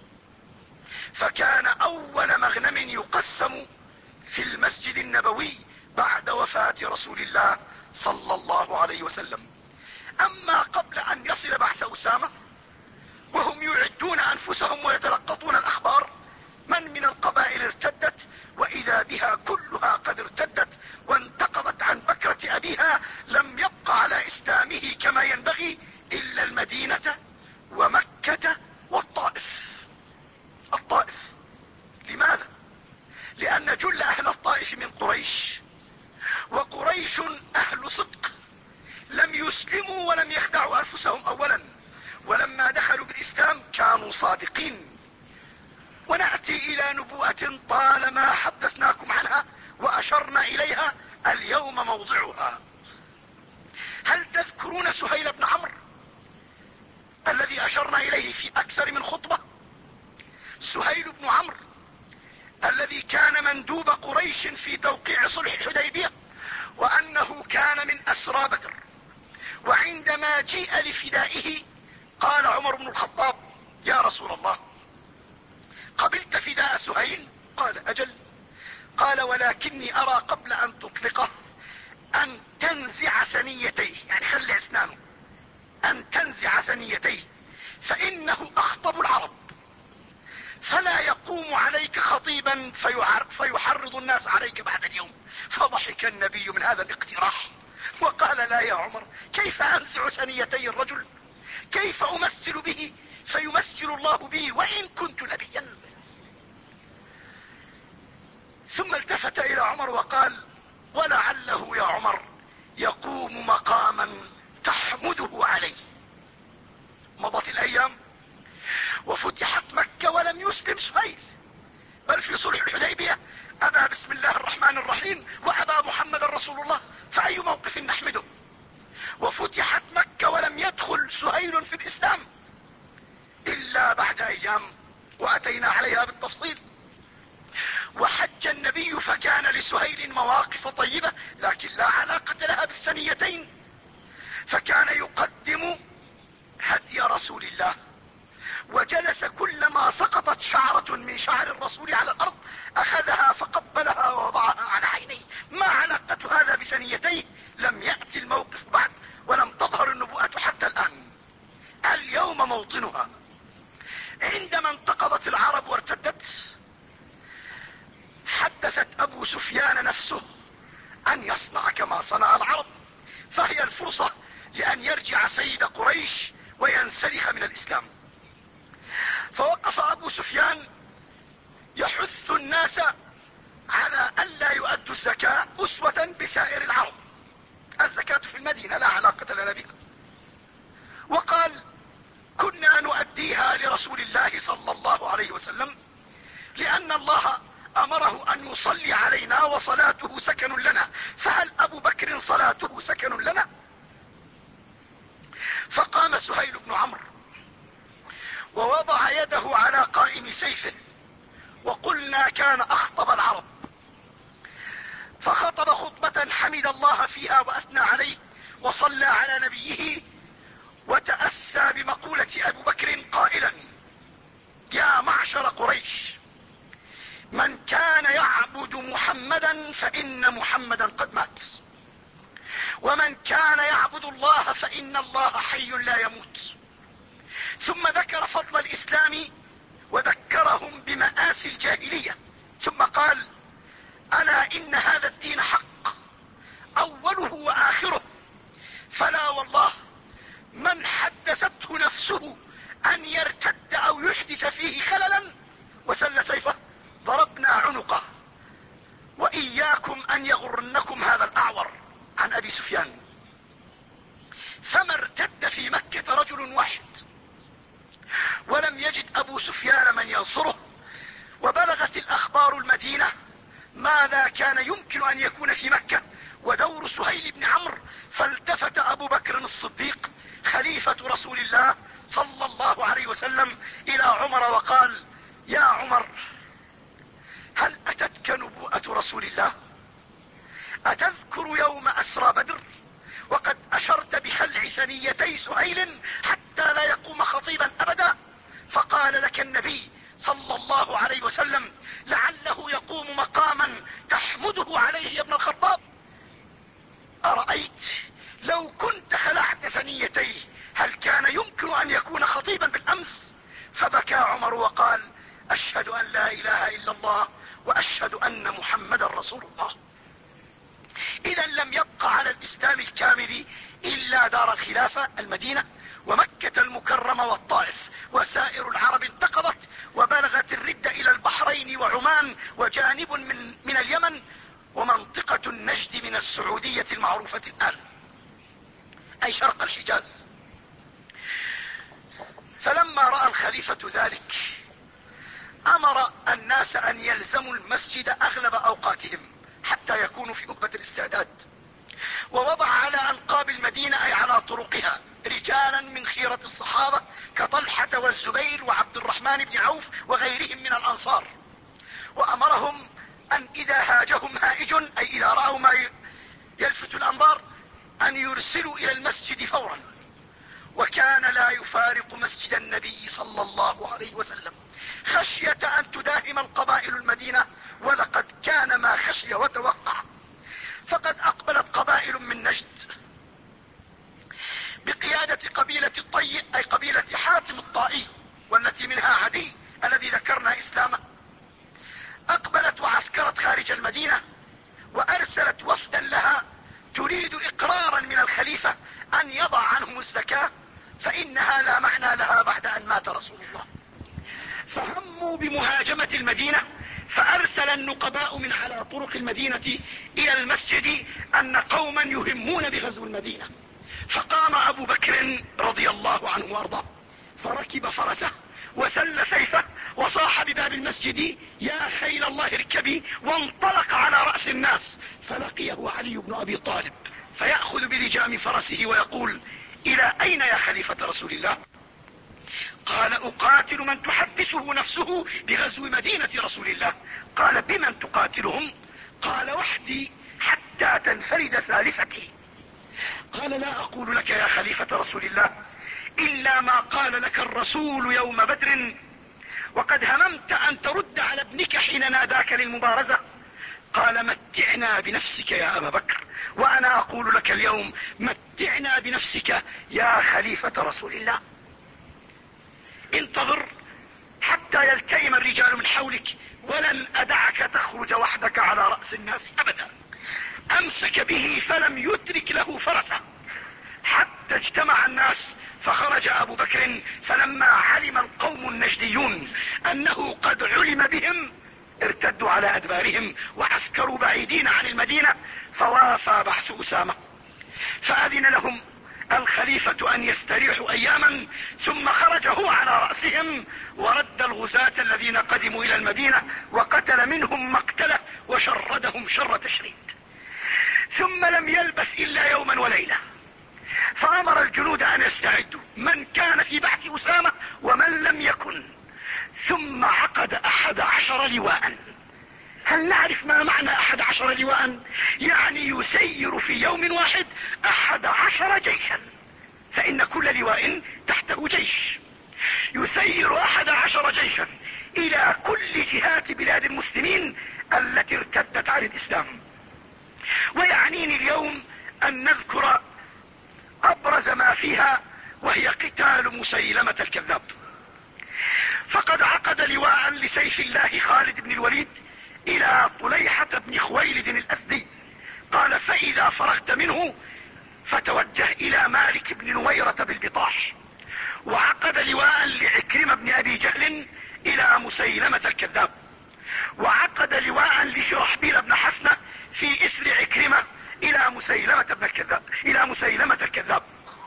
فكان اول مغنم يقسم في المسجد النبوي بعد وفاة رسول الله صلى الله عليه وسلم. اما قبل ان يصل بعث اسامة وهم يعدون انفسهم ويتلقطون الاخبار، من من القبائل ارتدت، واذا بها كلها قد ارتدت وانتقضت عن بكرة ابيها، لم يبق على اسلامه كما ينبغي الا المدينة ومكة والطائف. الطائف لماذا؟ لان جل اهل الطائف من قريش، وقريش اهل صدق، لم يسلموا ولم يخدعوا انفسهم اولا، ولما دخلوا بالاسلام كانوا صادقين. ونأتي الى نبوءة طالما حدثناكم عنها واشرنا اليها، اليوم موضعها. هل تذكرون سهيل بن عمرو الذي اشرنا اليه في اكثر من خطبة؟ سهيل بن عمرو الذي كان مندوب قريش في توقيع صلح الحديبية، وانه كان من اسرى بدر، وعندما جيء لفدائه قال عمر بن الخطاب: يا رسول الله، قبلت فداء سهيل؟ قال: اجل. قال: ولكني ارى قبل ان تطلقه ان تنزع ثنيتيه، يعني خلي اسنانه، ان تنزع ثنيتيه، فانه اخطب العرب، فلا يقوم عليك خطيبا فيحرض الناس عليك بعد اليوم. فضحك النبي من هذا الاقتراح وقال: لا يا عمر، كيف انزع ثنيتي الرجل؟ كيف امثل به فيمثل الله بي وان كنت نبيا؟ ثم التفت الى عمر وقال: ولعله يا عمر يقوم مقاما تحمده عليه. مضت الايام وفتحت مكة ولم يسلم سهيل، بل في صلح الحديبية ابى بسم الله الرحمن الرحيم وابى محمد رسول الله، فاي موقف نحمده؟ وفتحت مكة ولم يدخل سهيل في الاسلام الا بعد ايام، واتينا عليها بالتفصيل. وحج النبي فكان لسهيل مواقف طيبة، لكن لا علاقة لها بالثنيتين، فكان يقدم هدي رسول الله، وجلس كلما سقطت شعرة من شعر الرسول على الارض اخذها فقبلها ووضعها على عينيه. ما علاقة هذا بثنيتيه؟ لم يأتي الموقف بعد، ولم تظهر النبوءة حتى الان. اليوم موطنها. عندما انتقضت العرب وارتدت، حدثت ابو سفيان نفسه ان يصنع كما صنع العرب، فهي الفرصة لان يرجع سيد قريش وينسلخ من الاسلام. فوقف ابو سفيان يحث الناس على الا يؤدوا الزكاة اسوة بسائر العرب، الزكاة في المدينة لا علاقة لنا بها، وقال: كنا نؤديها لرسول الله صلى الله عليه وسلم لان الله امره ان يصلي علينا وصلاته سكن لنا، فهل ابو بكر صلاته سكن لنا؟ فقام سهيل بن عمرو ووضع يده على قائم سيفه، وقلنا كان أخطب العرب، فخطب خطبة حمد الله فيها وأثنى عليه وصلى على نبيه، وتأسى بمقولة أبو بكر قائلا: يا معشر قريش، من كان يعبد محمدا فإن محمدا قد مات، ومن كان يعبد الله فإن الله حي لا يموت. ثم ذكر فضل الإسلام وذكرهم بمآسي الجاهلية، ثم قال: ألا إن هذا الدين حق أوله وآخره، فلا والله من حدثته نفسه أن يرتد أو يحدث فيه خللا وسل سيفه ضربنا عنقه، وإياكم أن يغرنكم هذا الأعور. عن أبي سفيان: فما ارتد في مكة رجل واحد، ولم يجد أبو سفيان من ينصره، وبلغت الأخبار المدينة ماذا كان يمكن أن يكون في مكة ودور سهيل بن عمرو، فالتفت أبو بكر الصديق خليفة رسول الله صلى الله عليه وسلم إلى عمر وقال: يا عمر، هل أتتك نبوءة رسول الله؟ أتذكر يوم أسرى بدر وقد أشرت بخلع ثنيتي سهيل حتى لا يقوم خطيبا أبدا؟ فقال لك النبي صلى الله عليه وسلم: لعله يقوم مقاما تحمده عليه يا ابن الخطاب. أرأيت لو كنت خلعت ثنيتيه هل كان يمكن أن يكون خطيبا بالأمس؟ فبكى عمر وقال: أشهد أن لا إله إلا الله وأشهد أن محمدا رسول الله. إذا لم يبقى على الإسلام الكامل إلا دار الخلافة المدينة ومكة المكرمة والطائف، وسائر العرب انتقضت وبلغت الردة إلى البحرين وعمان وجانب من, من اليمن ومنطقة النجد من السعودية المعروفة الآن، أي شرق الحجاز. فلما رأى الخليفة ذلك أمر الناس أن يلزموا المسجد أغلب أوقاتهم حتى يكونوا في أهبة الاستعداد، ووضع على أنقاب المدينة أي على طرقها رجالا من خيرة الصحابة كطلحة والزبير وعبد الرحمن بن عوف وغيرهم من الأنصار، وأمرهم أن إذا هاجهم هائج أي إذا رأوا ما يلفت الأنظار أن يرسلوا إلى المسجد فورا، وكان لا يفارق مسجد النبي صلى الله عليه وسلم خشية أن تداهم القبائل المدينة، ولقد كان ما خشي وتوقع. فقد أقبلت قبائل من نجد بقيادة قبيلة الطي أي قبيلة حاتم الطائي، والتي منها عدي الذي ذكرنا إسلامه، أقبلت وعسكرت خارج المدينة وأرسلت وفدا لها تريد إقرارا من الخليفة أن يضع عنهم الزكاة، فإنها لا معنى لها بعد أن مات رسول الله. فهموا بمهاجمة المدينة، فأرسل النقباء من على طرق المدينة إلى المسجد أن قوما يهمون بغزو المدينة. فقام أبو بكر رضي الله عنه وارضاه فركب فرسه وسل سيفه وصاح بباب المسجد: يا خيل الله اركبي، وانطلق على رأس الناس، فلقيه علي بن أبي طالب فيأخذ بلجام فرسه ويقول: إلى أين يا خليفة رسول الله؟ قال: أقاتل من تحدثه نفسه بغزو مدينة رسول الله. قال: بمن تقاتلهم؟ قال: وحدي حتى تنفرد سالفتي. قال: لا أقول لك يا خليفة رسول الله إلا ما قال لك الرسول يوم بدر، وقد هممت أن ترد على ابنك حين ناداك للمبارزة. قال: متعنا بنفسك يا أبا بكر، وأنا أقول لك اليوم: متعنا بنفسك يا خليفة رسول الله. انتظر حتى يلتئم الرجال من حولك، ولن أدعك تخرج وحدك على رأس الناس أبدا. أمسك به فلم يترك له فرسه حتى اجتمع الناس، فخرج أبو بكر، فلما علم القوم النجديون أنه قد علم بهم ارتدوا على أدبارهم وعسكروا بعيدين عن المدينة، فوافى بعث أسامة، فأذن لهم الخليفة أن يستريحوا أياما، ثم خرج هو على رأسهم ورد الغزاة الذين قدموا إلى المدينة وقتل منهم مقتله وشردهم شر تشريد. ثم لم يلبث إلا يوما وليلة فامر الجنود ان يستعدوا، من كان في بعث اسامة ومن لم يكن، ثم عقد احد عشر لواء. هل نعرف ما معنى احد عشر لواء؟ يعني يسير في يوم واحد احد عشر جيشا، فان كل لواء تحته جيش. يسير احد عشر جيشا الى كل جهات بلاد المسلمين التي ارتدت عن الاسلام. ويعنيني اليوم ان نذكر ابرز ما فيها، وهي قتال مسيلمة الكذاب. فقد عقد لواء لسيف الله خالد بن الوليد الى طليحة بن خويلد الاسدي، قال فاذا فرغت منه فتوجه الى مالك بن نويرة بالبطاح. وعقد لواء لعكرمة بن ابي جهل الى مسيلمة الكذاب. وعقد لواء لشرحبيل بن حسنة في اثر عكرمة الى مسيلمة بن الكذاب الى مسيلمة الكذاب.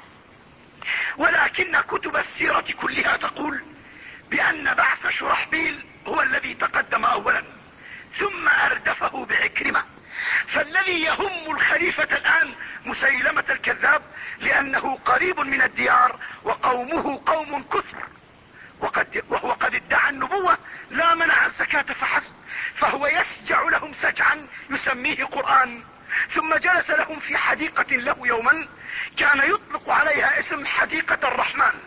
ولكن كتب السيرة كلها تقول بان بعث شرحبيل هو الذي تقدم اولا، ثم اردفه بعكرمة. فالذي يهم الخليفة الان مسيلمة الكذاب، لانه قريب من الديار وقومه قوم كثر، وقد وهو قد ادعى النبوة، لا منع الزكاة فحسب، فهو يسجع لهم سجعا يسميه قرآن. ثم جلس لهم في حديقة له يوما كان يطلق عليها اسم حديقة الرحمن،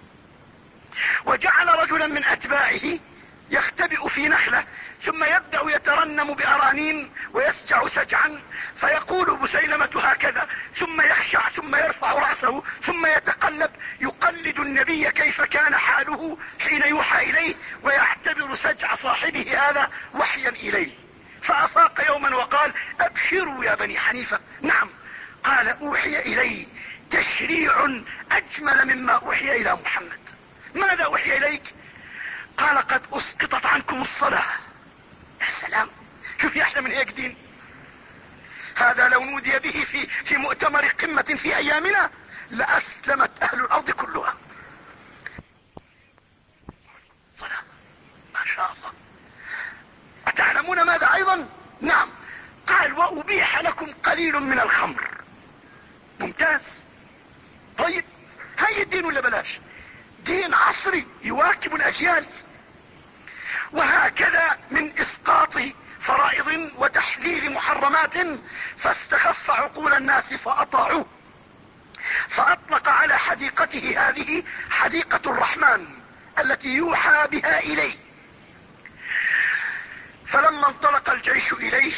وجعل رجلا من اتباعه يختبئ في نخلة، ثم يبدأ يترنم بأرانين ويسجع سجعا، فيقول مسيلمة هكذا، ثم يخشع، ثم يرفع رأسه، ثم يتقلب يقلد النبي كيف كان حاله حين يوحى إليه، ويعتبر سجع صاحبه هذا وحيا إليه. فأفاق يوما وقال أبشروا يا بني حنيفة. نعم، قال أوحي إلي تشريع أجمل مما أوحي إلى محمد. ماذا أوحي إليك؟ قال قد اسقطت عنكم الصلاة. يا سلام، شوف احلى من هيك دين. هذا لو نودي به في في مؤتمر قمة في ايامنا لاسلمت اهل الارض كلها. صلاة، ما شاء الله. اتعلمون ماذا ايضا؟ نعم، قال وابيح لكم قليل من الخمر. ممتاز. طيب، هاي الدين ولا بلاش؟ دين عصري يواكب الاجيال. وهكذا من اسقاط فرائض وتحليل محرمات، فاستخف عقول الناس فاطاعوه، فاطلق على حديقته هذه حديقة الرحمن التي يوحى بها اليه. فلما انطلق الجيش اليه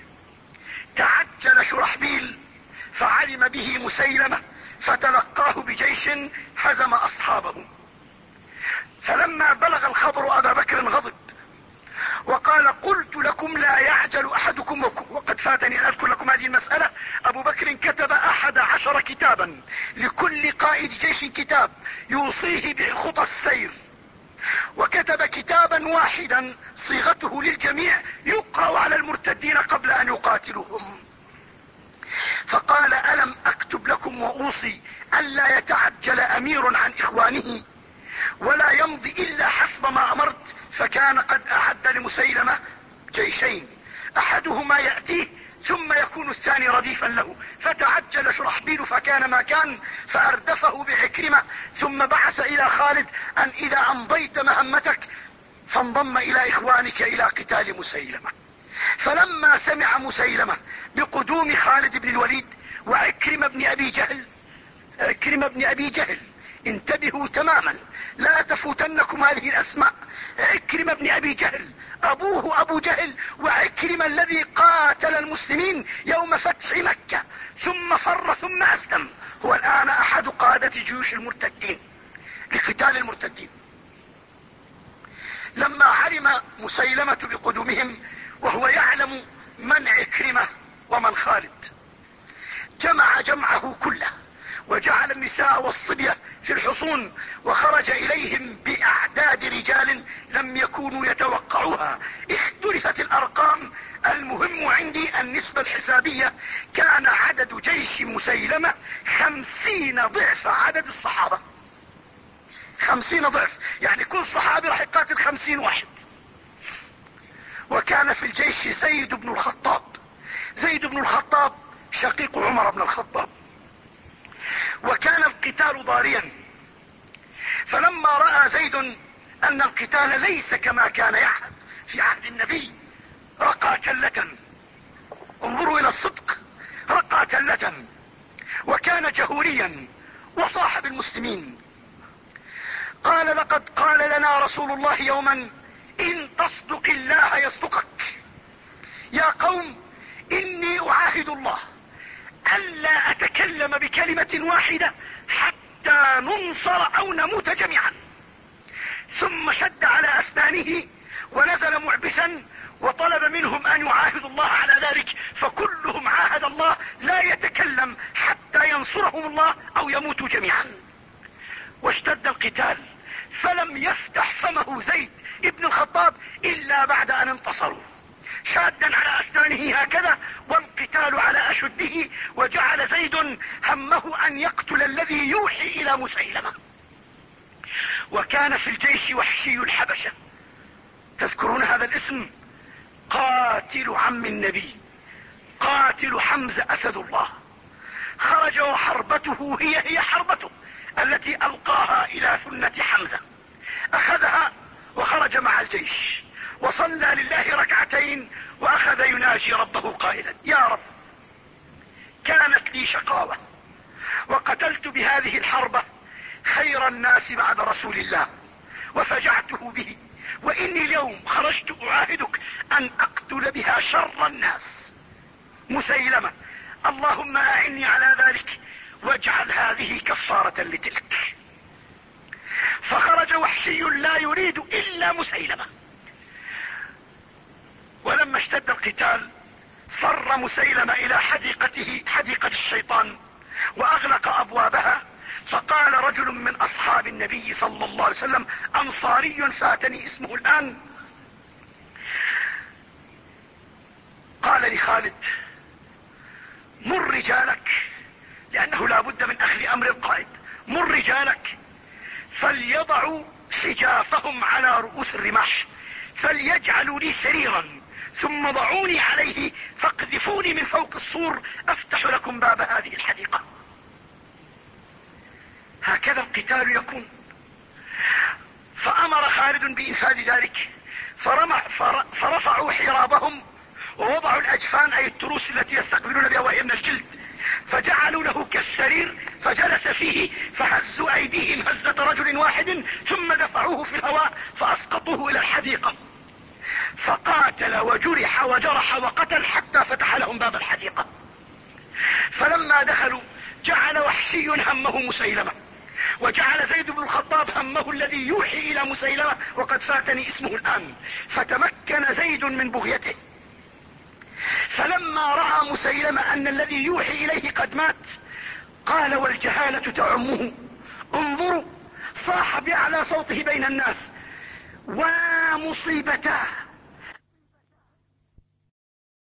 تعجل شرحبيل فعلم به مسيلمة، فتلقاه بجيش هزم اصحابه. فلما بلغ الخبر ابا بكر غضب وقال قلت لكم لا يعجل احدكم، وقد فاتني ان اذكر لكم هذه المسألة. ابو بكر كتب احد عشر كتابا، لكل قائد جيش كتاب يوصيه بخطى السير، وكتب كتابا واحدا صيغته للجميع يقرأ على المرتدين قبل ان يقاتلوهم. فقال الم اكتب لكم واوصي الا يتعجل امير عن اخوانه ولا يمضي الا حسب ما امرت. فكان قد اعد لمسيلمة جيشين، احدهما يأتيه ثم يكون الثاني رديفا له. فتعجل شرحبيل فكان ما كان، فاردفه بعكرمة، ثم بعث الى خالد ان اذا امضيت مهمتك فانضم الى اخوانك الى قتال مسيلمة. فلما سمع مسيلمة بقدوم خالد بن الوليد وعكرمة بن ابي جهل عكرمة بن ابي جهل انتبهوا تماما، لا تفوتنكم هذه الاسماء. عكرمة بن ابي جهل ابوه ابو جهل، وعكرمة الذي قاتل المسلمين يوم فتح مكة ثم فر ثم اسلم، هو الان احد قادة جيوش المرتدين لقتال المرتدين. لما علم مسيلمة بقدومهم وهو يعلم من عكرمة ومن خالد، جمع جمعه كله وجعل النساء والصبية في الحصون، وخرج اليهم باعداد رجال لم يكونوا يتوقعوها. اختلفت الارقام، المهم عندي النسبة الحسابية. كان عدد جيش مسيلمة خمسين ضعف عدد الصحابة. خمسين ضعف، يعني كل صحابي راح يقاتل خمسين واحد. وكان في الجيش زيد بن الخطاب. زيد بن الخطاب شقيق عمر بن الخطاب، وكان القتال ضاريا. فلما رأى زيد ان القتال ليس كما كان يعهد في عهد النبي رقى تلة، انظروا الى الصدق، رقى تلة وكان جهوريا وصاحب المسلمين. قال لقد قال لنا رسول الله يوما ان تصدق الله يصدقك. يا قوم اني اعاهد الله الا اتكلم بكلمة واحدة حتى ننصر او نموت جميعا. ثم شد على اسنانه ونزل معبسا وطلب منهم ان يعاهدوا الله على ذلك، فكلهم عاهد الله لا يتكلم حتى ينصرهم الله او يموتوا جميعا. واشتد القتال فلم يفتح فمه زيد ابن الخطاب الا بعد ان انتصروا، شادا على اسنانه هكذا والقتال على اشده. وجعل زيد همه ان يقتل الذي يوحي الى مسيلمة. وكان في الجيش وحشي الحبشة، تذكرون هذا الاسم؟ قاتل عم النبي، قاتل حمزة اسد الله، خرج وحربته هي هي حربته التي القاها الى ثنة حمزة. اخذها وخرج مع الجيش وصلى لله ركعتين واخذ يناجي ربه قائلا يا رب كانت لي شقاوة وقتلت بهذه الحربة خير الناس بعد رسول الله وفجعته به، واني اليوم خرجت اعاهدك ان اقتل بها شر الناس مسيلمة، اللهم اعني على ذلك واجعل هذه كفارة لتلك. فخرج وحشي لا يريد الا مسيلمة. ولما اشتد القتال فر مسيلمة الى حديقته، حديقة الشيطان، واغلق ابوابها. فقال رجل من اصحاب النبي صلى الله عليه وسلم انصاري فاتني اسمه الان، قال لخالد مر رجالك، لانه لا بد من اخذ امر القائد، مر رجالك فليضعوا حجافهم على رؤوس الرماح فليجعلوا لي سريرا ثم ضعوني عليه فاقذفوني من فوق السور افتح لكم باب هذه الحديقة. هكذا القتال يكون. فامر خالد بانفاذ ذلك، فرمع فرفعوا حرابهم ووضعوا الاجفان اي التروس التي يستقبلون بها وهي من الجلد، فجعلوا له كالسرير فجلس فيه، فهزوا ايديهم هزة رجل واحد ثم دفعوه في الهواء فاسقطوه الى الحديقة، فقاتل وجرح وجرح وقتل حتى فتح لهم باب الحديقة. فلما دخلوا جعل وحشي همه مسيلمة، وجعل زيد بن الخطاب همه الذي يوحي الى مسيلمة وقد فاتني اسمه الان، فتمكن زيد من بغيته. فلما رأى مسيلمة ان الذي يوحي اليه قد مات قال والجهالة تعمه، انظروا، صاح بأعلى صوته بين الناس ومصيبتاه